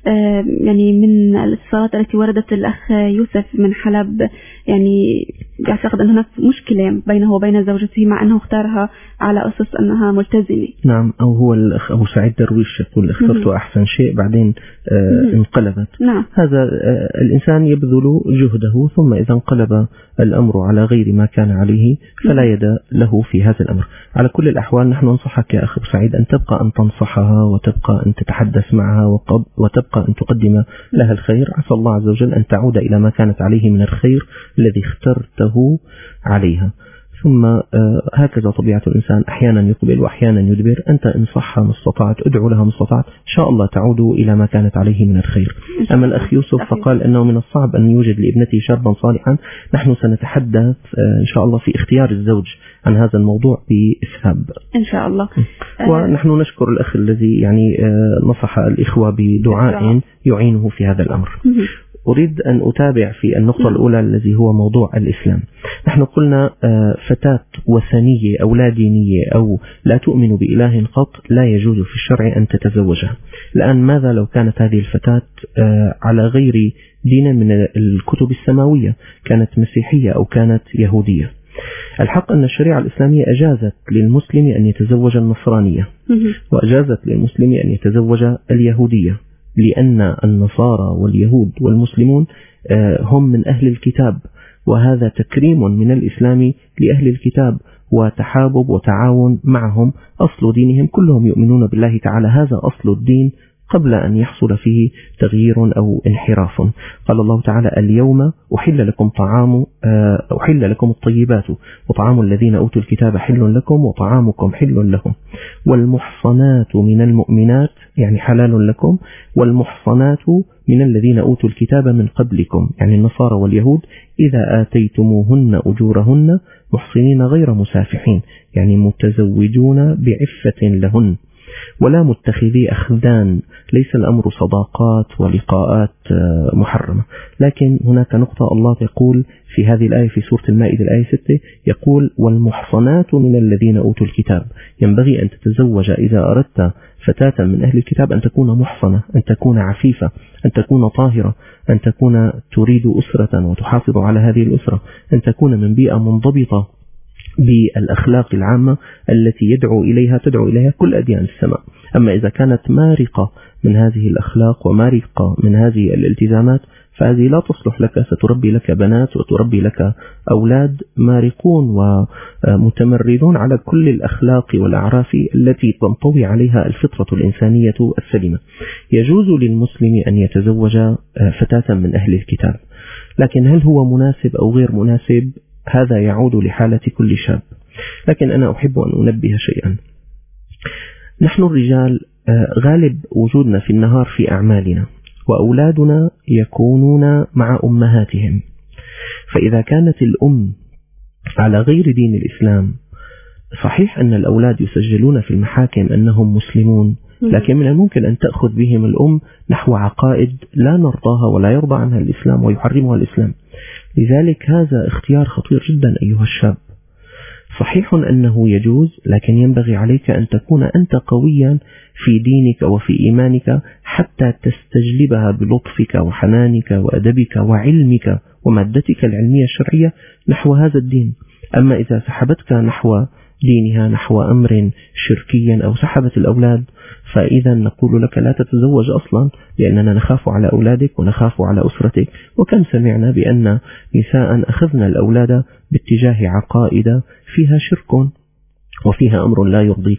يعني من الاتصالات التي وردت الأخ يوسف من حلب، يعني يعتقد أن هناك مشكلة بينه وبين زوجته مع أنه اختارها على أسس أنها ملتزمة. نعم، أو هو الأخ أبو سعيد درويش يقول اخترت أحسن شيء بعدين انقلبت. نعم. هذا الإنسان يبذل جهده ثم إذا انقلب الأمر على غير ما كان عليه فلا يد له في هذا الأمر. على كل الأحوال نحن ننصحك يا أخ أبو سعيد أن تبقى أن تنصحها وتبقى أن تتحدث معها وتبقى أن تقدم لها الخير. عسى الله عز وجل أن تعود إلى ما كانت عليه من الخير الذي اخترته عليها. ثم هكذا طبيعة الإنسان، أحيانا يقبل وأحيانا يدبر. أنت انصحها ما استطعت، ادعو لها ما استطعت، إن شاء الله تعود إلى ما كانت عليه من الخير. أما الأخ يوسف فقال أنه من الصعب أن يوجد لابنته شابا صالحا. نحن سنتحدث إن شاء الله في اختيار الزوج عن هذا الموضوع بإسهاب إن شاء الله. ونحن نشكر الأخ الذي يعني نصح الإخوة بدعاء يعينه في هذا الأمر. أريد أن أتابع في النقطة الأولى الذي هو موضوع الإسلام. نحن قلنا فتاة وثنية أو لا دينية أو لا تؤمن بإله قط لا يجوز في الشرع أن تتزوجها. الآن ماذا لو كانت هذه الفتاة على غير دين من الكتب السماوية، كانت مسيحية أو كانت يهودية؟ الحق أن الشريعة الإسلامية أجازت للمسلم أن يتزوج النصرانية وأجازت للمسلم أن يتزوج اليهودية، لأن النصارى واليهود والمسلمون هم من أهل الكتاب، وهذا تكريم من الإسلام لأهل الكتاب وتحابب وتعاون معهم. أصل دينهم كلهم يؤمنون بالله تعالى، هذا أصل الدين قبل أن يحصل فيه تغيير أو انحراف. قال الله تعالى اليوم أحل لكم الطيبات وطعام الذين أوتوا الكتاب حل لكم وطعامكم حل لهم والمحصنات من المؤمنات يعني حلال لكم، والمحصنات من الذين أوتوا الكتاب من قبلكم يعني النصارى واليهود إذا آتيتموهن أجورهن محصنين غير مسافحين يعني متزوجون بعفة لهن ولا متخذي أخذان. ليس الأمر صداقات ولقاءات محرمة، لكن هناك نقطة الله يقول في هذه الآية في سورة المائدة الآية 6 يقول والمحصنات من الذين أوتوا الكتاب. ينبغي أن تتزوج إذا أردت فتاة من أهل الكتاب أن تكون محصنة، أن تكون عفيفة، أن تكون طاهرة، أن تكون تريد أسرة وتحافظ على هذه الأسرة، أن تكون من بيئة منضبطة بالأخلاق العامة التي تدعو إليها كل أديان السماء. أما إذا كانت مارقة من هذه الأخلاق ومارقة من هذه الالتزامات فهذه لا تصلح لك، ستربي لك بنات وتربي لك أولاد مارقون ومتمردون على كل الأخلاق والأعراف التي تنطوي عليها الفطرة الإنسانية السليمة. يجوز للمسلم أن يتزوج فتاة من أهل الكتاب، لكن هل هو مناسب أو غير مناسب هذا يعود لحالة كل شاب. لكن أنا أحب أن أنبه شيئا، نحن الرجال غالب وجودنا في النهار في أعمالنا وأولادنا يكونون مع أمهاتهم، فإذا كانت الأم على غير دين الإسلام صحيح أن الأولاد يسجلون في المحاكم أنهم مسلمون، لكن من الممكن أن تأخذ بهم الأم نحو عقائد لا نرضاها ولا يرضى عنها الإسلام ويحرمها الإسلام. لذلك هذا اختيار خطير جدا أيها الشاب. صحيح أنه يجوز، لكن ينبغي عليك أن تكون أنت قويا في دينك وفي إيمانك حتى تستجلبها بلطفك وحنانك وأدبك وعلمك ومادتك العلمية الشرعية نحو هذا الدين. أما إذا سحبتك نحو دينها نحو أمر شركيا أو سحبت الأولاد فإذا نقول لك لا تتزوج أصلا، لأننا نخاف على أولادك ونخاف على أسرتك. وكم سمعنا بأن نساء أخذنا الأولاد باتجاه عقائد فيها شرك وفيها أمر لا يرضيك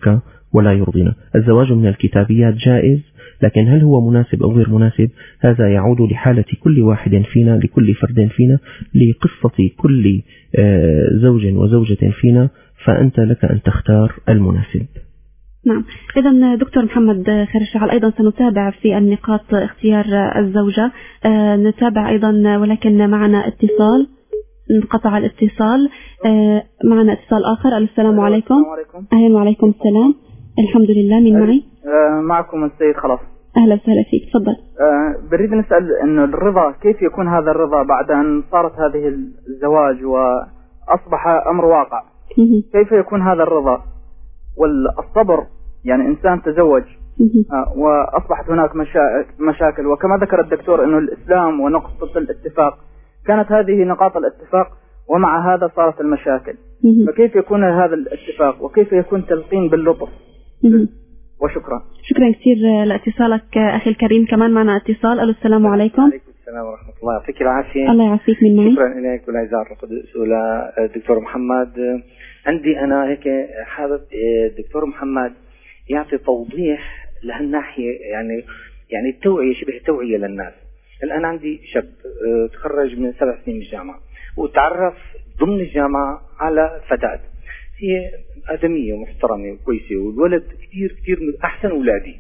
ولا يرضينا. الزواج من الكتابيات جائز، لكن هل هو مناسب أو غير مناسب هذا يعود لحالة كل واحد فينا، لكل فرد فينا، لقصة كل زوج وزوجة فينا، فأنت لك أن تختار المناسب. نعم. إذا دكتور محمد خير الشعال، أيضا سنتابع في النقاط اختيار الزوجة، نتابع أيضا، ولكن معنا اتصال، انقطع الاتصال. معنا اتصال آخر. السلام عليكم. أهلا. وعليكم السلام. الحمد لله. من معي؟ معكم السيد خلاص. أهلا وسهلا فيك، تفضل. بريد نسأل إنه الرضا، كيف يكون هذا الرضا بعد أن صارت هذه الزواج وأصبح أمر واقع؟ كيف يكون هذا الرضا والصبر؟ يعني إنسان تزوج وأصبحت هناك مشاكل، وكما ذكر الدكتور إنه الإسلام ونقطة الاتفاق كانت هذه نقاط الاتفاق، ومع هذا صارت المشاكل. فكيف يكون هذا الاتفاق وكيف يكون تلقين باللطف؟ وشكرا. شكرا كثير لاتصالك أخي الكريم. كمان معنا اتصال. السلام عليكم. وعليكم السلام ورحمة الله. يعطيك العافية. الله يعافيك. من معي؟ شكرا إليك والعزاء القدس وللدكتور محمد. عندي أنا هيك حابب الدكتور محمد يعطي توضيح لهالناحية، يعني التوعية، شبه التوعية للناس. الآن عندي شاب تخرج من 7 سنين من الجامعة، وتعرف ضمن الجامعة على فتاة هي آدمية محترمة وكويسة، والولد كتير كتير من أحسن أولادي،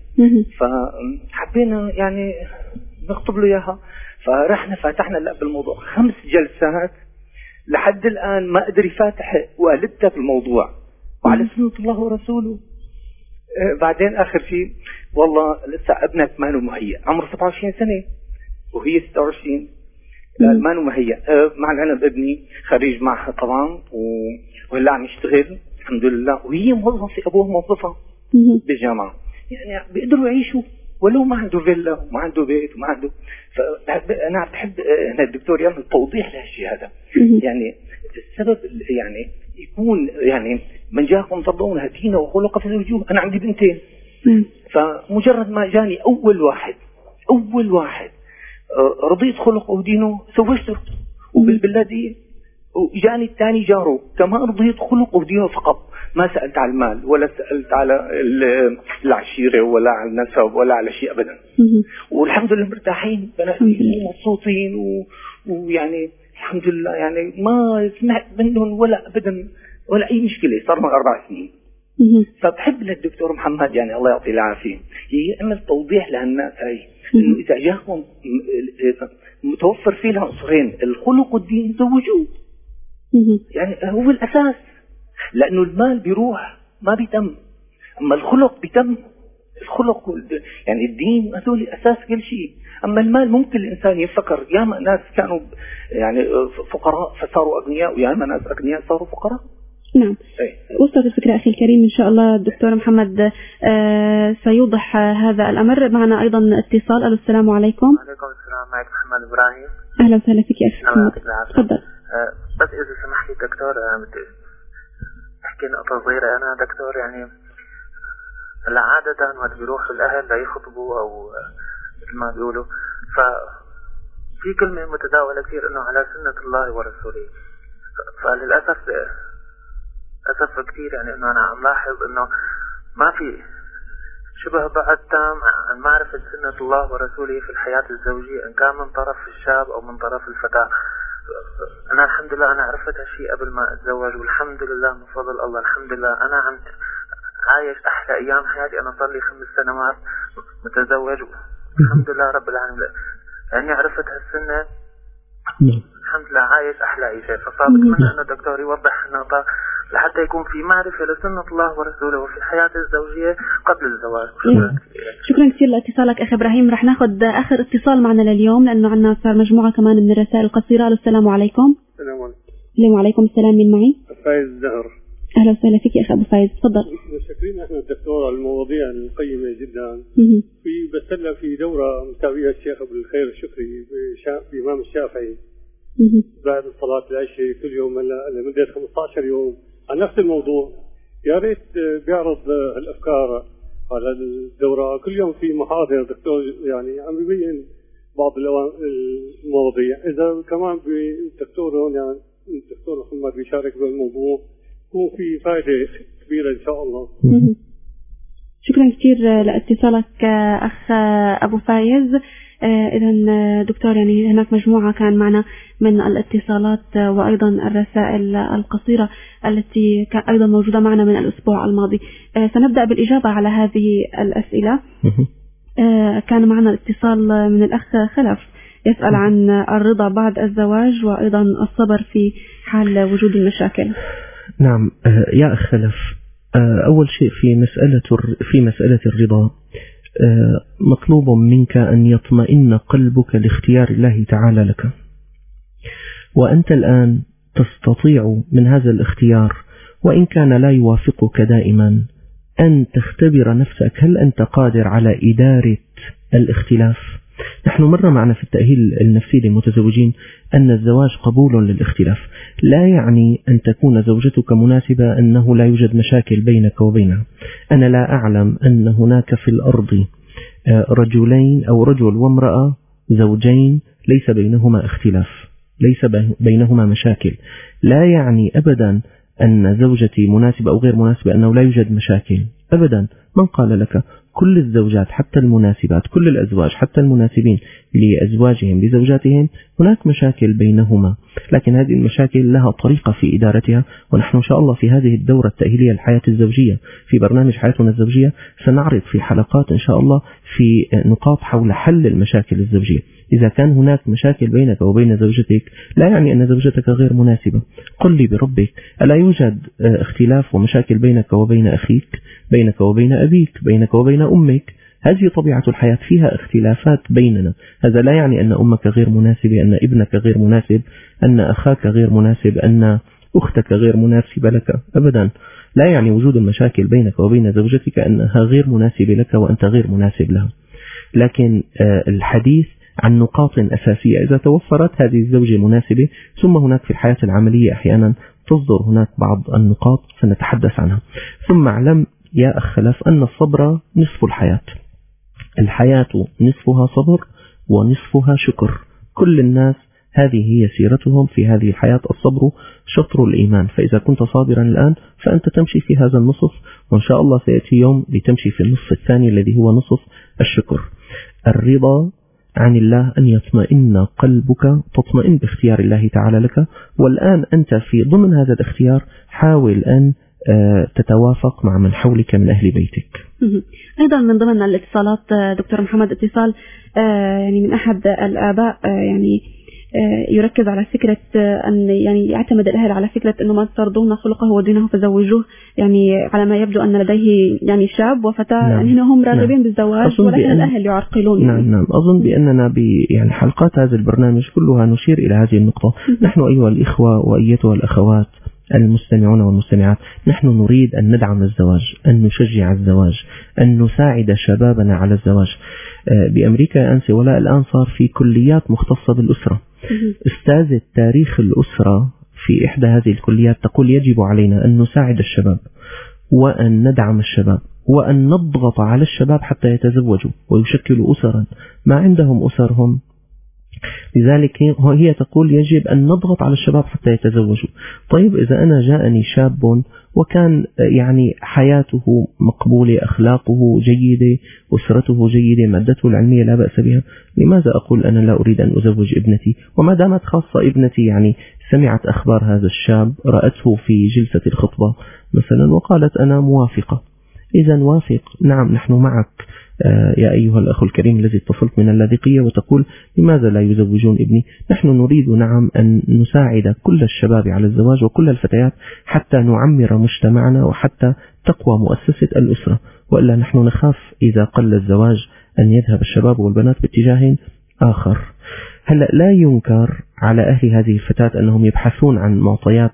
فحبينا يعني نخطب له إياها. فرحنا فتحنا لا بالموضوع 5 جلسات، لحد الآن ما قدر يفاتح والدته في الموضوع، وعلى سنة الله ورسوله. بعدين آخر شيء والله لسه ابنك ما له مهيأ، عمره 27 سنة وهي 26، ما له مهيأ. مع العلم ابني خريج معهد طبعا وهلا عم يشتغل الحمد لله، وهي موظفة، أبوها موظفة بالجامعة، يعني بيقدروا يعيشوا ولو ما عنده فيلا وما عنده بيت وما عنده. فأنا بحب هنا الدكتور يعمل توضيح لهالشيء هذا، يعني السبب يعني يكون يعني من جاءكم ترضون دينه وخلقه فزوجوه. أنا عندي بنتين، فمجرد ما جاني أول واحد رضيت خلقه ودينه زوجته، وبالذي وجاني الثاني جاره كمان رضيت خلقه ودينه فقط، ما سألت على المال ولا سألت على العشيرة ولا على النسب ولا على شيء أبدا. والحمد لله مرتاحين ومبسوطين ويعني الحمد لله، يعني ما سمعت منهم ولا أبدا ولا أي مشكلة، صار من 4 سنين. فبحب للدكتور محمد يعني الله يعطيه العافية يعمل توضيح لهالناس هاي، إنه إذا جاكم متوفر فيه العنصرين الخلق والدين زوجوه، يعني هو الأساس، لأنه المال بيروح ما بيتم، أما الخلق بيتم. الخلق يعني الدين هذول أساس كل شيء، أما المال ممكن الإنسان يفكر. ياما ناس كانوا يعني فقراء فصاروا أغنياء، وياما ناس أغنياء صاروا فقراء. نعم. وصلت الفكرة أخي الكريم. إن شاء الله الدكتور محمد سيوضح هذا الأمر. معنا أيضا اتصال. السلام عليكم. وعليكم السلام. معك محمد إبراهيم. أهلا وسهلا فيك يا أخي محمد. تفضل. بس إذا سمحت لي دكتور بدي أحكي نقطة صغيرة. أنا دكتور يعني هلا عادة وقت بيروحوا الأهل ليخطبوا أو مثل ما بيقولوا، ففي كلمة متداولة كثير إنه على سنة الله ورسوله. فللأسف كثير يعني إنه أنا عم لاحظ إنه ما في شبه بعد تام عن معرفة سنة الله ورسوله في الحياة الزوجية، إن كان من طرف الشاب أو من طرف الفتاة. أنا الحمد لله أنا عرفت هالشيء قبل ما أتزوج، والحمد لله من فضل الله الحمد لله أنا عم عايش أحلى أيام حياتي. أنا صار لي 5 سنوات متزوج الحمد لله رب العالمين، لأني عرفت هالسنة الحمد لله عايش أحلى عيشة. فصار بتمنى أنه الدكتور يوضح النقطة لحتى يكون في معرفة لسنة الله ورسوله وفي الحياة الزوجية قبل الزواج. شكرا كثير لاتصالك أخي إبراهيم. رح ناخذ آخر اتصال معنا لليوم، لأنه عنا صار مجموعة كمان من الرسائل القصيرة. السلام عليكم. السلام عليكم. وعليكم السلام. من معي؟ فايز زهر. أهلا وسهلا فيك يا أخي أبو فايز، تفضل. متشكرين احنا الدكتور على المواضيع القيمة جدا. في بسلنا في دورة متابعة الشيخ أبو الخير الشكري بإمام الشافعي بعد صلاة العشاء كل يوم لمدة 15 يوم عن نفس الموضوع. يا ريت بيعرض الأفكار على الدورة كل يوم في محاضرة دكتور، يعني عم يبين بعض المواضيع. إذا كمان الدكتور يعني الدكتور محمد بيشارك بالموضوع يكون في فائدة كبيرة إن شاء الله. شكرا كثير لاتصالك أخ أبو فايز. إذا دكتور يعني هناك مجموعة كان معنا من الاتصالات وأيضا الرسائل القصيرة التي أيضا موجودة معنا من الأسبوع الماضي. سنبدأ بالإجابة على هذه الأسئلة. كان معنا اتصال من الأخ خلف يسأل عن الرضا بعد الزواج وأيضا الصبر في حال وجود المشاكل. نعم يا أخ خلف، أول شيء في مسألة الرضا مطلوب منك أن يطمئن قلبك لاختيار الله تعالى لك، وأنت الآن تستطيع من هذا الاختيار وإن كان لا يوافقك دائما أن تختبر نفسك هل أنت قادر على إدارة الاختلاف. نحن مر معنا في التأهيل النفسي للمتزوجين أن الزواج قبول للاختلاف، لا يعني أن تكون زوجتك مناسبة أنه لا يوجد مشاكل بينك وبينها. أنا لا أعلم أن هناك في الأرض رجلين أو رجل وامرأة زوجين ليس بينهما اختلاف، ليس بينهما مشاكل. لا يعني أبدا أن زوجتي مناسبة أو غير مناسبة أنه لا يوجد مشاكل أبدا. من قال لك؟ كل الزوجات حتى المناسبات، كل الأزواج حتى المناسبين لأزواجهم بزوجاتهم هناك مشاكل بينهما، لكن هذه المشاكل لها طريقة في إدارتها. ونحن إن شاء الله في هذه الدورة التأهيلية للحياة الزوجية في برنامج حياتنا الزوجية سنعرض في حلقات إن شاء الله في نقاط حول حل المشاكل الزوجية. إذا كان هناك مشاكل بينك وبين زوجتك لا يعني أن زوجتك غير مناسبة. قل لي بربك، ألا يوجد اختلاف ومشاكل بينك وبين أخيك، بينك وبين أبيك، بينك وبين أمك؟ هذه طبيعة الحياة، فيها اختلافات بيننا. هذا لا يعني أن أمك غير مناسبة، أن ابنك غير مناسب، أن أخاك غير مناسب، أن أختك غير مناسبة لك أبدا. لا يعني وجود المشاكل بينك وبين زوجتك أنها غير مناسبة لك وأنت غير مناسب لها. لكن الحديث عن نقاط أساسية، إذا توفرت هذه الزوجة مناسبة، ثم هناك في الحياة العملية أحيانا تصدر هناك بعض النقاط سنتحدث عنها. ثم اعلم يا أخ خلف أن الصبر نصف الحياة. الحياة نصفها صبر ونصفها شكر. كل الناس هذه هي سيرتهم في هذه الحياة. الصبر شطر الإيمان، فإذا كنت صابرا الآن فأنت تمشي في هذا النصف، وإن شاء الله سيأتي يوم لتمشي في النصف الثاني الذي هو نصف الشكر. الرضا عن الله أن يطمئن قلبك، تطمئن باختيار الله تعالى لك. والآن أنت في ضمن هذا الاختيار حاول أن تتوافق مع من حولك من أهل بيتك. أيضا من ضمن الاتصالات دكتور محمد اتصال يعني من أحد الآباء يعني يركز على فكرة أن يعني يعتمد الأهل على فكرة أنه ما ترضون خلقه ودينه فزوجوه، يعني على ما يبدو أن لديه يعني شاب وفتاة. نعم. يعني هم راغبين بالزواج ولكن الأهل يعرقلون. يعني. نعم أظن بأننا يعني حلقات هذا البرنامج كلها نشير إلى هذه النقطة. نحن أيها الإخوة وأيتها الأخوات المستمعون والمستمعات، نحن نريد أن ندعم الزواج، أن نشجع الزواج، أن نساعد شبابنا على الزواج. بأمريكا يا أنسي ولا الآن صار في كليات مختصة بالأسرة. أستاذة تاريخ الأسرة في إحدى هذه الكليات تقول يجب علينا أن نساعد الشباب وأن ندعم الشباب وأن نضغط على الشباب حتى يتزوجوا ويشكلوا أسرا ما عندهم أسرهم. لذلك هي تقول يجب أن نضغط على الشباب حتى يتزوجوا. طيب إذا أنا جاءني شاب وكان يعني حياته مقبولة، أخلاقه جيدة، أسرته جيدة، مادته العلمية لا بأس بها، لماذا أقول أنا لا أريد أن أزوج ابنتي؟ وما دامت خاصة ابنتي يعني سمعت أخبار هذا الشاب، رأته في جلسة الخطبة مثلا وقالت أنا موافقة، إذا وافق. نعم نحن معك يا أيها الأخ الكريم الذي اتصلت من اللاذقية وتقول لماذا لا يزوجون ابني؟ نحن نريد نعم أن نساعد كل الشباب على الزواج وكل الفتيات حتى نعمر مجتمعنا وحتى تقوى مؤسسة الأسرة، وإلا نحن نخاف إذا قل الزواج أن يذهب الشباب والبنات باتجاه آخر. هلأ لا ينكر على أهل هذه الفتاة أنهم يبحثون عن معطيات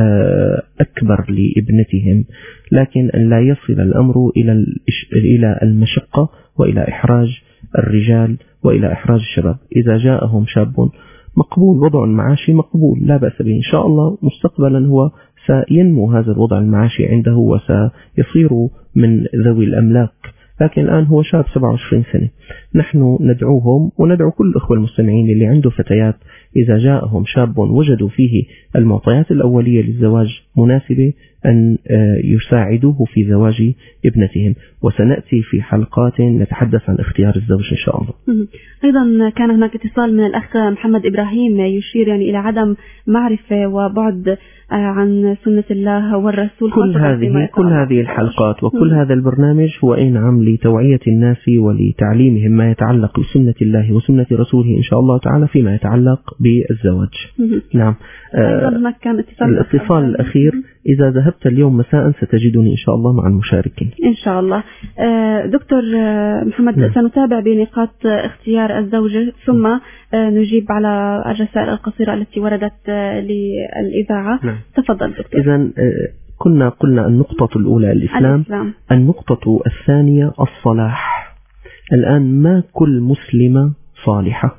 أكبر لابنتهم، لكن أن لا يصل الأمر إلى المشقة وإلى إحراج الرجال وإلى إحراج الشباب. إذا جاءهم شاب مقبول وضع المعاشي مقبول لا بأس به، إن شاء الله مستقبلا هو سينمو هذا الوضع المعاشي عنده وسيصير من ذوي الأملاك، لكن الآن هو شاب 27 سنة. نحن ندعوهم وندعو كل الأخوة المستمعين اللي عنده فتيات إذا جاءهم شاب وجدوا فيه المعطيات الأولية للزواج مناسبة أن يساعدوه في زواج ابنتهم. وسنأتي في حلقات نتحدث عن اختيار الزوج إن شاء الله. أيضا كان هناك اتصال من الأخ محمد إبراهيم يشير إلى عدم معرفة وبعد عن سنة الله والرسول. كل هذه الحلقات وكل هذا البرنامج هو نعم لتوعية الناس ولتعليمهم ما يتعلق بسنة الله وسنة رسوله إن شاء الله تعالى فيما يتعلق بالزواج. نعم. الاتصال الأخير: إذا ذهبت اليوم مساء ستجدني إن شاء الله مع المشاركين إن شاء الله. دكتور محمد، سنتابع بنقاط اختيار الزوجة ثم نجيب على الرسائل القصيرة التي وردت للإذاعة. تفضل دكتور. إذن كنا قلنا النقطة الأولى الإسلام. النقطة الثانية الصلاح. الآن ما كل مسلمة صالحة،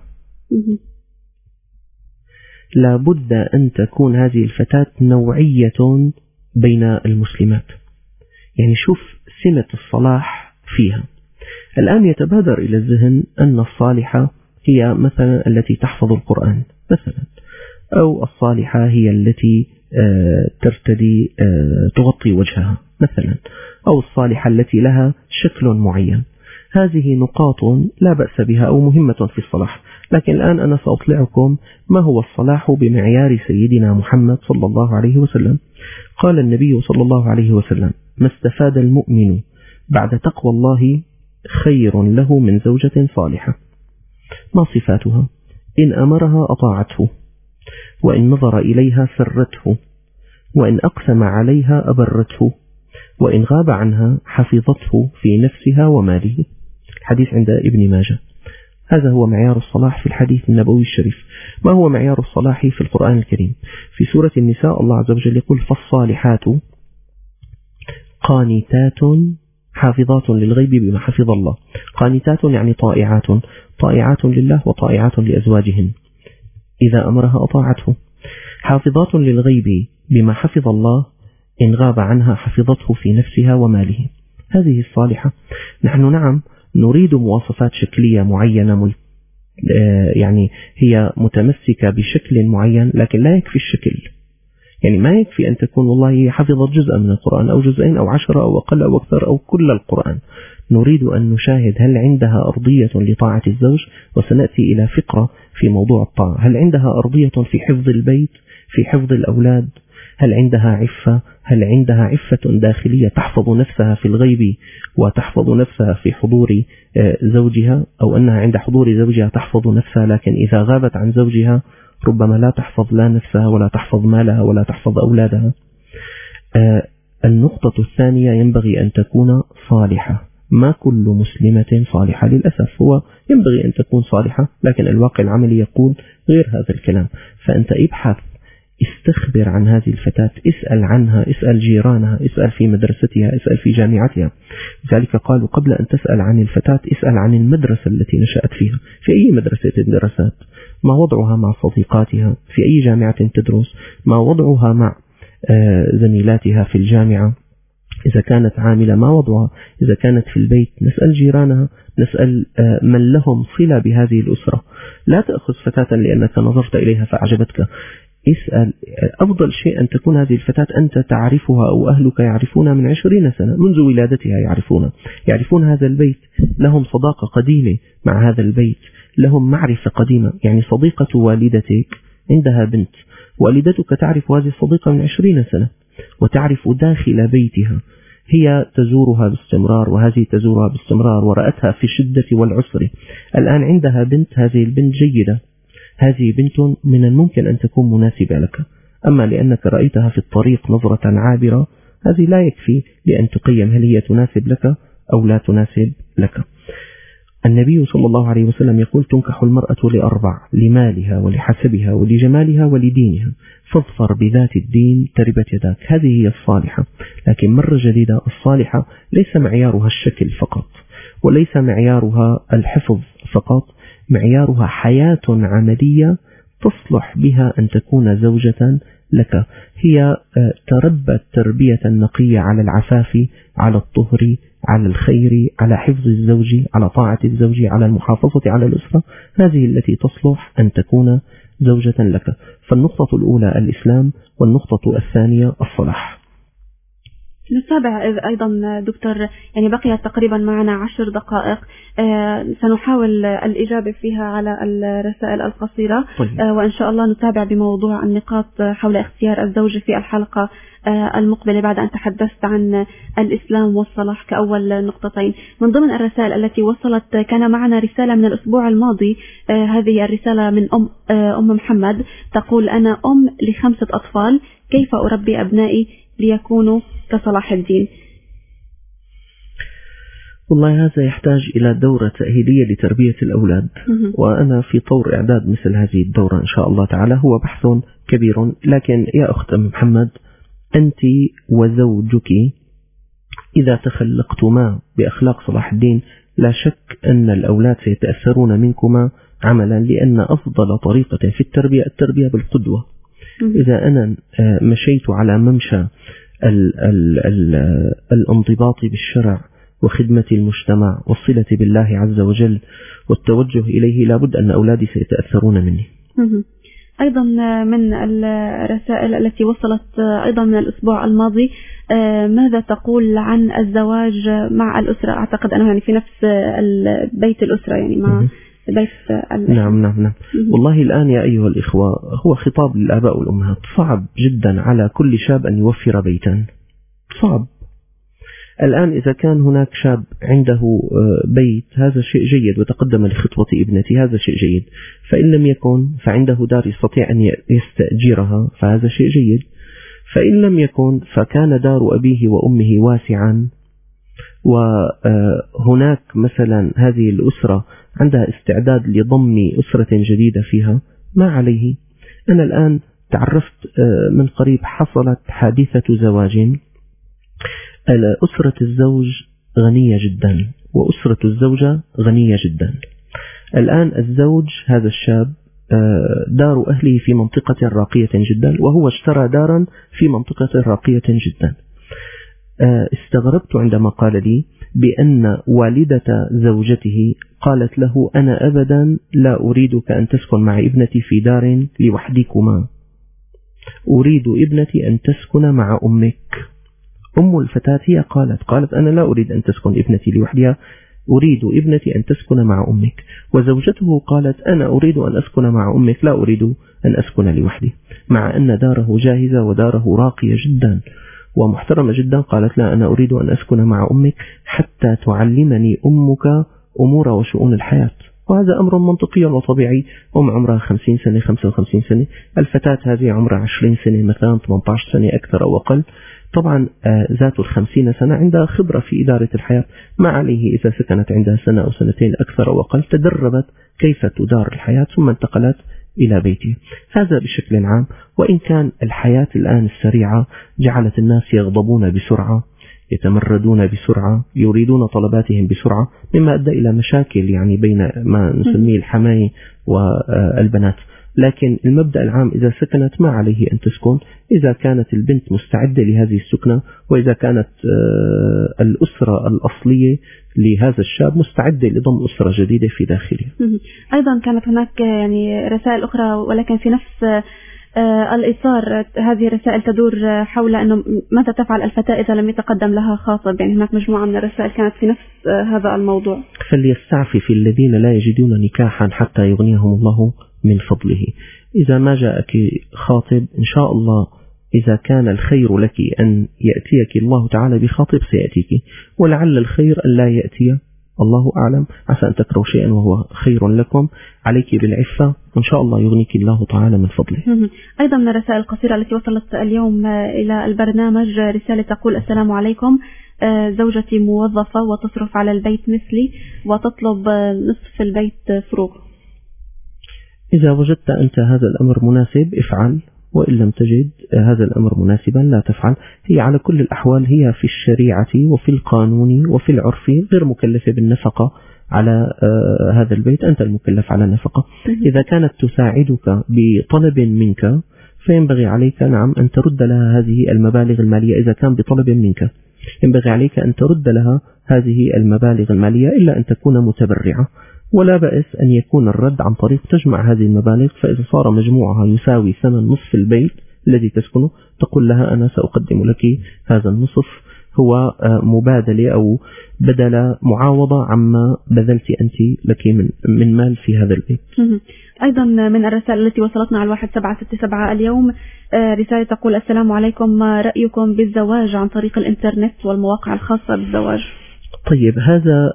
لابد أن تكون هذه الفتاة نوعية بين المسلمات. يعني شوف سمة الصلاح فيها. الآن يتبادر إلى الذهن أن الصالحة هي مثلا التي تحفظ القرآن مثلا، أو الصالحة هي التي ترتدي تغطي وجهها مثلا، أو الصالحة التي لها شكل معين. هذه نقاط لا بأس بها أو مهمة في الصلاح، لكن الآن أنا سأطلعكم ما هو الصلاح بمعيار سيدنا محمد صلى الله عليه وسلم. قال النبي صلى الله عليه وسلم: ما استفاد المؤمن بعد تقوى الله خير له من زوجة صالحة. ما صفاتها؟ إن أمرها أطاعته، وإن نظر إليها سرته، وإن أقسم عليها أبرته، وإن غاب عنها حفظته في نفسها وماله. الحديث عند ابن ماجه. هذا هو معيار الصلاح في الحديث النبوي الشريف. ما هو معيار الصلاح في القرآن الكريم؟ في سورة النساء الله عز وجل يقول: فالصالحات قانتات حافظات للغيب بما حفظ الله. قانتات يعني طائعات، طائعات لله وطائعات لأزواجهن إذا أمرها أطاعته. حافظات للغيب بما حفظ الله، إن غاب عنها حفظته في نفسها وماله. هذه الصالحة. نحن نعم نريد مواصفات شكلية معينة، يعني هي متمسكة بشكل معين، لكن لا يكفي الشكل. يعني ما يكفي أن تكون والله حفظت جزءا من القرآن أو جزئين أو 10 أو أقل أو أكثر أو كل القرآن. نريد أن نشاهد هل عندها أرضية لطاعة الزوج، وسنأتي إلى فقرة في موضوع الطاعة. هل عندها أرضية في حفظ البيت، في حفظ الأولاد؟ هل عندها عفة؟ هل عندها عفة داخلية تحفظ نفسها في الغيب وتحفظ نفسها في حضور زوجها، أو أنها عند حضور زوجها تحفظ نفسها لكن إذا غابت عن زوجها ربما لا تحفظ لا نفسها ولا تحفظ مالها ولا تحفظ أولادها؟ النقطة الثانية ينبغي أن تكون صالحة. ما كل مسلمة صالحة للأسف. هو ينبغي أن تكون صالحة، لكن الواقع العملي يقول غير هذا الكلام. فأنت ابحث، استخبر عن هذه الفتاة، اسأل عنها، اسأل جيرانها، اسأل في مدرستها، اسأل في جامعتها. لذلك قالوا قبل أن تسأل عن الفتاة اسأل عن المدرسة التي نشأت فيها، في أي مدرسة الدراسات، ما وضعها مع صديقاتها، في أي جامعة تدرس، ما وضعها مع زميلاتها في الجامعة، إذا كانت عاملة ما وضعها، إذا كانت في البيت نسأل جيرانها، نسأل من لهم صلة بهذه الأسرة. لا تأخذ فتاة لأنك نظرت إليها فأعجبتك. اسأل. أفضل شيء أن تكون هذه الفتاة أنت تعرفها أو أهلك يعرفونها من 20 سنة، منذ ولادتها يعرفون هذا البيت، لهم صداقة قديمة مع هذا البيت، لهم معرفة قديمة. يعني صديقة والدتك عندها بنت، والدتك تعرف هذه الصديقة من 20 سنة وتعرف داخل بيتها، هي تزورها باستمرار وهذه تزورها باستمرار ورأتها في الشدة والعسر. الآن عندها بنت، هذه البنت جيدة، هذه بنت من الممكن أن تكون مناسبة لك. أما لأنك رأيتها في الطريق نظرة عابرة، هذه لا يكفي لأن تقيم هل هي تناسب لك أو لا تناسب لك. النبي صلى الله عليه وسلم يقول: تنكح المرأة ل4: لمالها ولحسبها ولجمالها ولدينها، فاظفر بذات الدين تربت يداك. هذه هي الصالحة. لكن مرة جديدة، الصالحة ليس معيارها الشكل فقط، وليس معيارها الحفظ فقط، معيارها حياة عملية تصلح بها أن تكون زوجة لك. هي تربت تربية نقية على العفاف، على الطهر، على الخير، على حفظ الزوج، على طاعة الزوج، على المحافظة على الأسرة. هذه التي تصلح أن تكون زوجة لك. فالنقطة الأولى الإسلام، والنقطة الثانية الصلاح. نتابع أيضا دكتور، يعني بقي تقريبا معنا 10 دقائق، سنحاول الإجابة فيها على الرسائل القصيرة. وإن شاء الله نتابع بموضوع النقاط حول اختيار الزوجة في الحلقة المقبلة بعد أن تحدثت عن الإسلام والصلاح كأول نقطتين. من ضمن الرسائل التي وصلت كان معنا رسالة من الأسبوع الماضي، هذه الرسالة من أم محمد تقول: أنا أم ل5 أطفال، كيف أربي أبنائي ليكونوا كصلاح الدين؟ والله هذا يحتاج إلى دورة تأهيلية لتربية الأولاد، وأنا في طور إعداد مثل هذه الدورة إن شاء الله تعالى. هو بحث كبير، لكن يا أخت أم محمد، أنت وزوجك إذا تخلقتما بأخلاق صلاح الدين لا شك أن الأولاد سيتأثرون منكما عملا، لأن أفضل طريقة في التربية بالقدوة. إذا أنا مشيت على ممشى الانضباط بالشرع وخدمة المجتمع والصلة بالله عز وجل والتوجه إليه، لابد أن أولادي سيتأثرون مني. أيضا من الرسائل التي وصلت أيضا من الأسبوع الماضي، ماذا تقول عن الزواج مع الأسرة؟ أعتقد أنه يعني في نفس بيت الأسرة، يعني مع بيت نعم. والله الآن يا أيها الإخوة، هو خطاب للآباء والأمهات. صعب جدا على كل شاب أن يوفر بيتا، صعب. الآن إذا كان هناك شاب عنده بيت هذا شيء جيد وتقدم لخطوة ابنتي، هذا شيء جيد. فإن لم يكن فعنده دار يستطيع أن يستأجرها، فهذا شيء جيد. فإن لم يكن فكان دار أبيه وأمه واسعا، وهناك مثلا هذه الأسرة عندها استعداد لضم أسرة جديدة فيها، ما عليه. أنا الآن تعرفت من قريب، حصلت حادثة زواج، أسرة الزوج غنية جدا وأسرة الزوجة غنية جدا. الآن الزوج هذا الشاب دار أهله في منطقة راقية جدا، وهو اشترى دارا في منطقة راقية جدا. استغربت عندما قال لي بأن والدة زوجته قالت له: أنا أبدا لا أريدك أن تسكن مع ابنتي في دار لوحدكما، أريد ابنتي أن تسكن مع أمك. أم الفتاة هي قالت أنا لا أريد أن تسكن ابنتي لوحدها، أريد ابنتي أن تسكن مع أمك. وزوجته قالت: أنا أريد أن أسكن مع أمك، لا أريد أن أسكن لوحدي، مع أن داره جاهزة وداره راقية جدا ومحترمة جدا. قالت: لا، أنا أريد أن أسكن مع أمك حتى تعلمني أمك أمور وشؤون الحياة. وهذا أمر منطقي وطبيعي. عمرها 50 سنة 55 سنة، الفتاة هذه عمرها 20 سنة مثلا، 18 سنة أكثر أو أقل. طبعا ذات 50 سنة عندها خبرة في إدارة الحياة، ما عليه إذا سكنت عندها سنة أو سنتين أكثر أو أقل، تدربت كيف تدار الحياة ثم انتقلت إلى بيته. هذا بشكل عام. وإن كان الحياة الآن السريعة جعلت الناس يغضبون بسرعة، يتمردون بسرعة، يريدون طلباتهم بسرعة، مما أدى إلى مشاكل يعني بين ما نسميه الحماية والبنات. لكن المبدأ العام، إذا سكنت ما عليه أن تسكن، إذا كانت البنت مستعدة لهذه السكنة، وإذا كانت الأسرة الأصلية لهذا الشاب مستعدة لضم أسرة جديدة في داخله. أيضا كانت هناك يعني رسائل أخرى، ولكن في نفس الإطار. هذه الرسائل تدور حول أنه ماذا تفعل الفتاة إذا لم يتقدم لها خاطب. يعني هناك مجموعة من الرسائل كانت في نفس هذا الموضوع. فليستعفف الذين لا يجدون نكاحا حتى يغنيهم الله من فضله. إذا ما جاءك خاطب إن شاء الله، إذا كان الخير لك أن يأتيك الله تعالى بخاطب سيأتيك، ولعل الخير أن لا يأتي، الله أعلم. عسى أن تكرهوا شيئا وهو خير لكم. عليك بالعفة وإن شاء الله يغنيك الله تعالى من فضله. أيضا من الرسائل القصيرة التي وصلت اليوم إلى البرنامج رسالة تقول: السلام عليكم، زوجتي موظفة وتصرف على البيت مثلي وتطلب نصف البيت فروغ. إذا وجدت أنت هذا الأمر مناسب افعل، وإن لم تجد هذا الأمر مناسبا لا تفعل. هي على كل الأحوال هي في الشريعة وفي القانون وفي العرف غير مكلفة بالنفقة على هذا البيت، أنت المكلف على النفقة. إذا كانت تساعدك بطلب منك فينبغي عليك نعم أن ترد لها هذه المبالغ المالية. إذا كان بطلب منك ينبغي عليك أن ترد لها هذه المبالغ المالية، إلا أن تكون متبرعة. ولا بأس أن يكون الرد عن طريق تجمع هذه المبالغ، فإذا صار مجموعها يساوي ثمن نصف البيت الذي تسكنه، تقول لها أنا سأقدم لك هذا النصف هو مبادلة أو بدل معاوضة عما بذلت أنت لك من مال في هذا البيت. أيضا من الرسائل التي وصلتنا على 1767 اليوم رسالة تقول: السلام عليكم، ما رأيكم بالزواج عن طريق الإنترنت والمواقع الخاصة بالزواج؟ طيب، هذا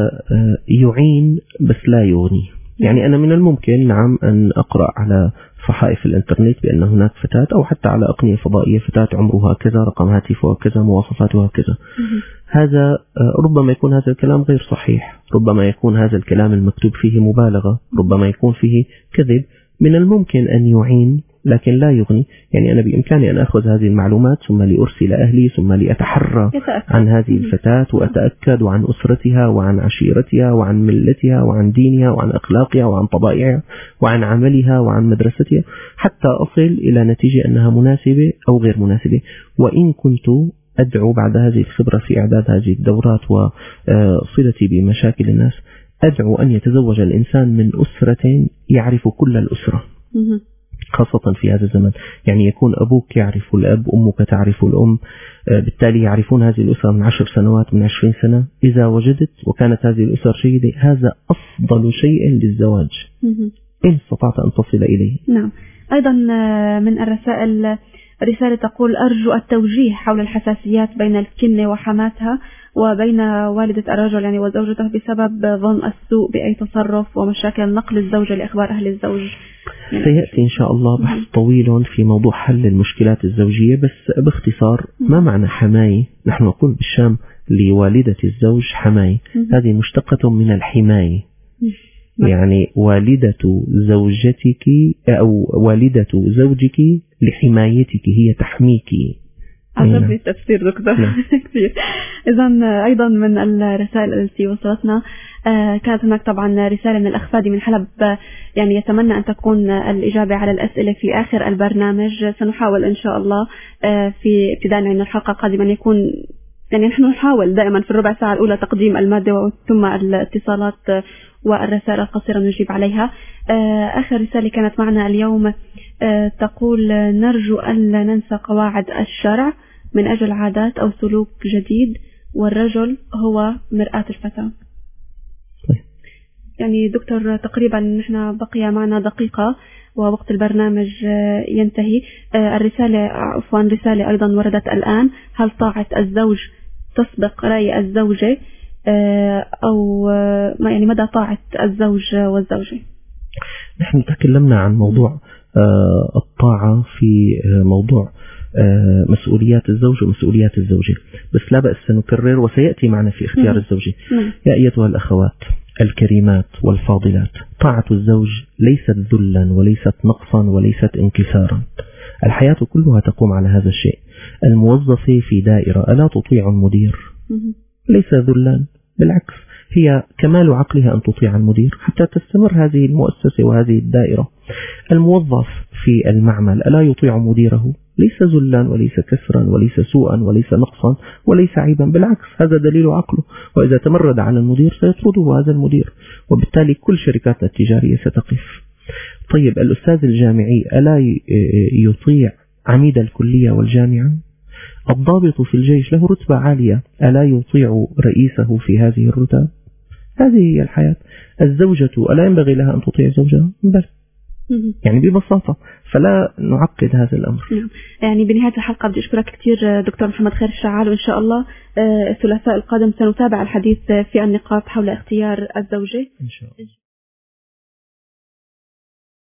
يعين بس لا يغني. يعني أنا من الممكن نعم أن أقرأ على صحائف الإنترنت بأن هناك فتاة أو حتى على أقنية فضائية فتاة عمرها كذا، رقم هاتفها كذا، مواصفاتها كذا. هذا ربما يكون هذا الكلام غير صحيح، ربما يكون هذا الكلام المكتوب فيه مبالغة، ربما يكون فيه كذب. من الممكن أن يعين لكن لا يغني. يعني أنا بإمكاني أن أخذ هذه المعلومات ثم لأرسل أهلي ثم لأتحرى عن هذه الفتاة وأتأكد عن أسرتها وعن عشيرتها وعن ملتها وعن دينها وعن أخلاقها وعن طبائعها وعن عملها وعن مدرستها حتى أصل إلى نتيجة أنها مناسبة أو غير مناسبة. وإن كنت أدعو بعد هذه الخبرة في إعداد هذه الدورات وصلتي بمشاكل الناس، أدعو أن يتزوج الإنسان من أسرة يعرف كل الأسرة، خاصة في هذا الزمن. يعني يكون أبوك يعرف الأب، أمك تعرف الأم، بالتالي يعرفون هذه الأسرة من 10 سنوات، من 20 سنة. إذا وجدت وكانت هذه الأسرة جيدة، هذا أفضل شيء للزواج إن استطعت أن تصل إليه. نعم. أيضا من الرسائل رسالة تقول: أرجو التوجيه حول الحساسيات بين الكنة وحماتها وبين والدة الرجل يعني وزوجته بسبب ظن السوء بأي تصرف ومشاكل نقل الزوجة لإخبار أهل الزوج. سيأتي إن شاء الله بحث طويل في موضوع حل المشكلات الزوجية، بس باختصار ما معنى حماية؟ نحن نقول بالشام لوالدة الزوج حماية، هذه مشتقة من الحماية. يعني والدة زوجتك أو والدة زوجك لحمايتك، هي تحميك. عجبني التفسير دكتور كثير. إذا أيضا من الرسائل التي وصلتنا كانت هناك طبعا رسالة من الأخ فادي من حلب، يعني يتمنى أن تكون الإجابة على الأسئلة في آخر البرنامج. سنحاول إن شاء الله في ابتداء من الحلقة القادمة يكون يعني نحن نحاول دائما في الربع ساعة الأولى تقديم المادة ثم الاتصالات والرسائل القصيرة نجيب عليها. آخر رسالة كانت معنا اليوم تقول: نرجو ألا ننسى قواعد الشرع من أجل عادات أو سلوك جديد، والرجل هو مرآة الفتاة. يعني دكتور تقريبا نحن بقي معنا دقيقة ووقت البرنامج ينتهي. رسالة أيضا وردت الآن: هل طاعة الزوج تسبق رأي الزوجة أو يعني مدى طاعة الزوج والزوجة؟ نحن تكلمنا عن موضوع الطاعة في موضوع مسؤوليات الزوج ومسؤوليات الزوجة، بس لا بأس سنكرر وسيأتي معنا في اختيار الزوجة. يا أيتها الأخوات الكريمات والفاضلات، طاعة الزوج ليست ذلا وليست نقصا وليست انكسارا، الحياة كلها تقوم على هذا الشيء. الموظفة في دائرة ألا تطيع المدير ليس ذلا، بالعكس هي كمال عقلها أن تطيع المدير حتى تستمر هذه المؤسسة وهذه الدائرة. الموظف في المعمل ألا يطيع مديره ليس ذلا وليس كسرا وليس سوءا وليس نقصا وليس عيبا، بالعكس هذا دليل عقله، وإذا تمرد على المدير سيطرده هذا المدير، وبالتالي كل شركاتنا التجارية ستقف. طيب الأستاذ الجامعي ألا يطيع عميد الكلية والجامعة؟ الضابط في الجيش له رتبة عالية ألا يطيع رئيسه في هذه الرتب؟ هذه هي الحياة. الزوجة ألا ينبغي لها أن تطيع زوجها؟ بل يعني ببساطة، فلا نعقد هذا الأمر. يعني بنهاية الحلقة بدي أشكرك كثير دكتور محمد خير الشعال، وإن شاء الله الثلاثاء القادم سنتابع الحديث في النقاط حول اختيار الزوجة إن شاء الله.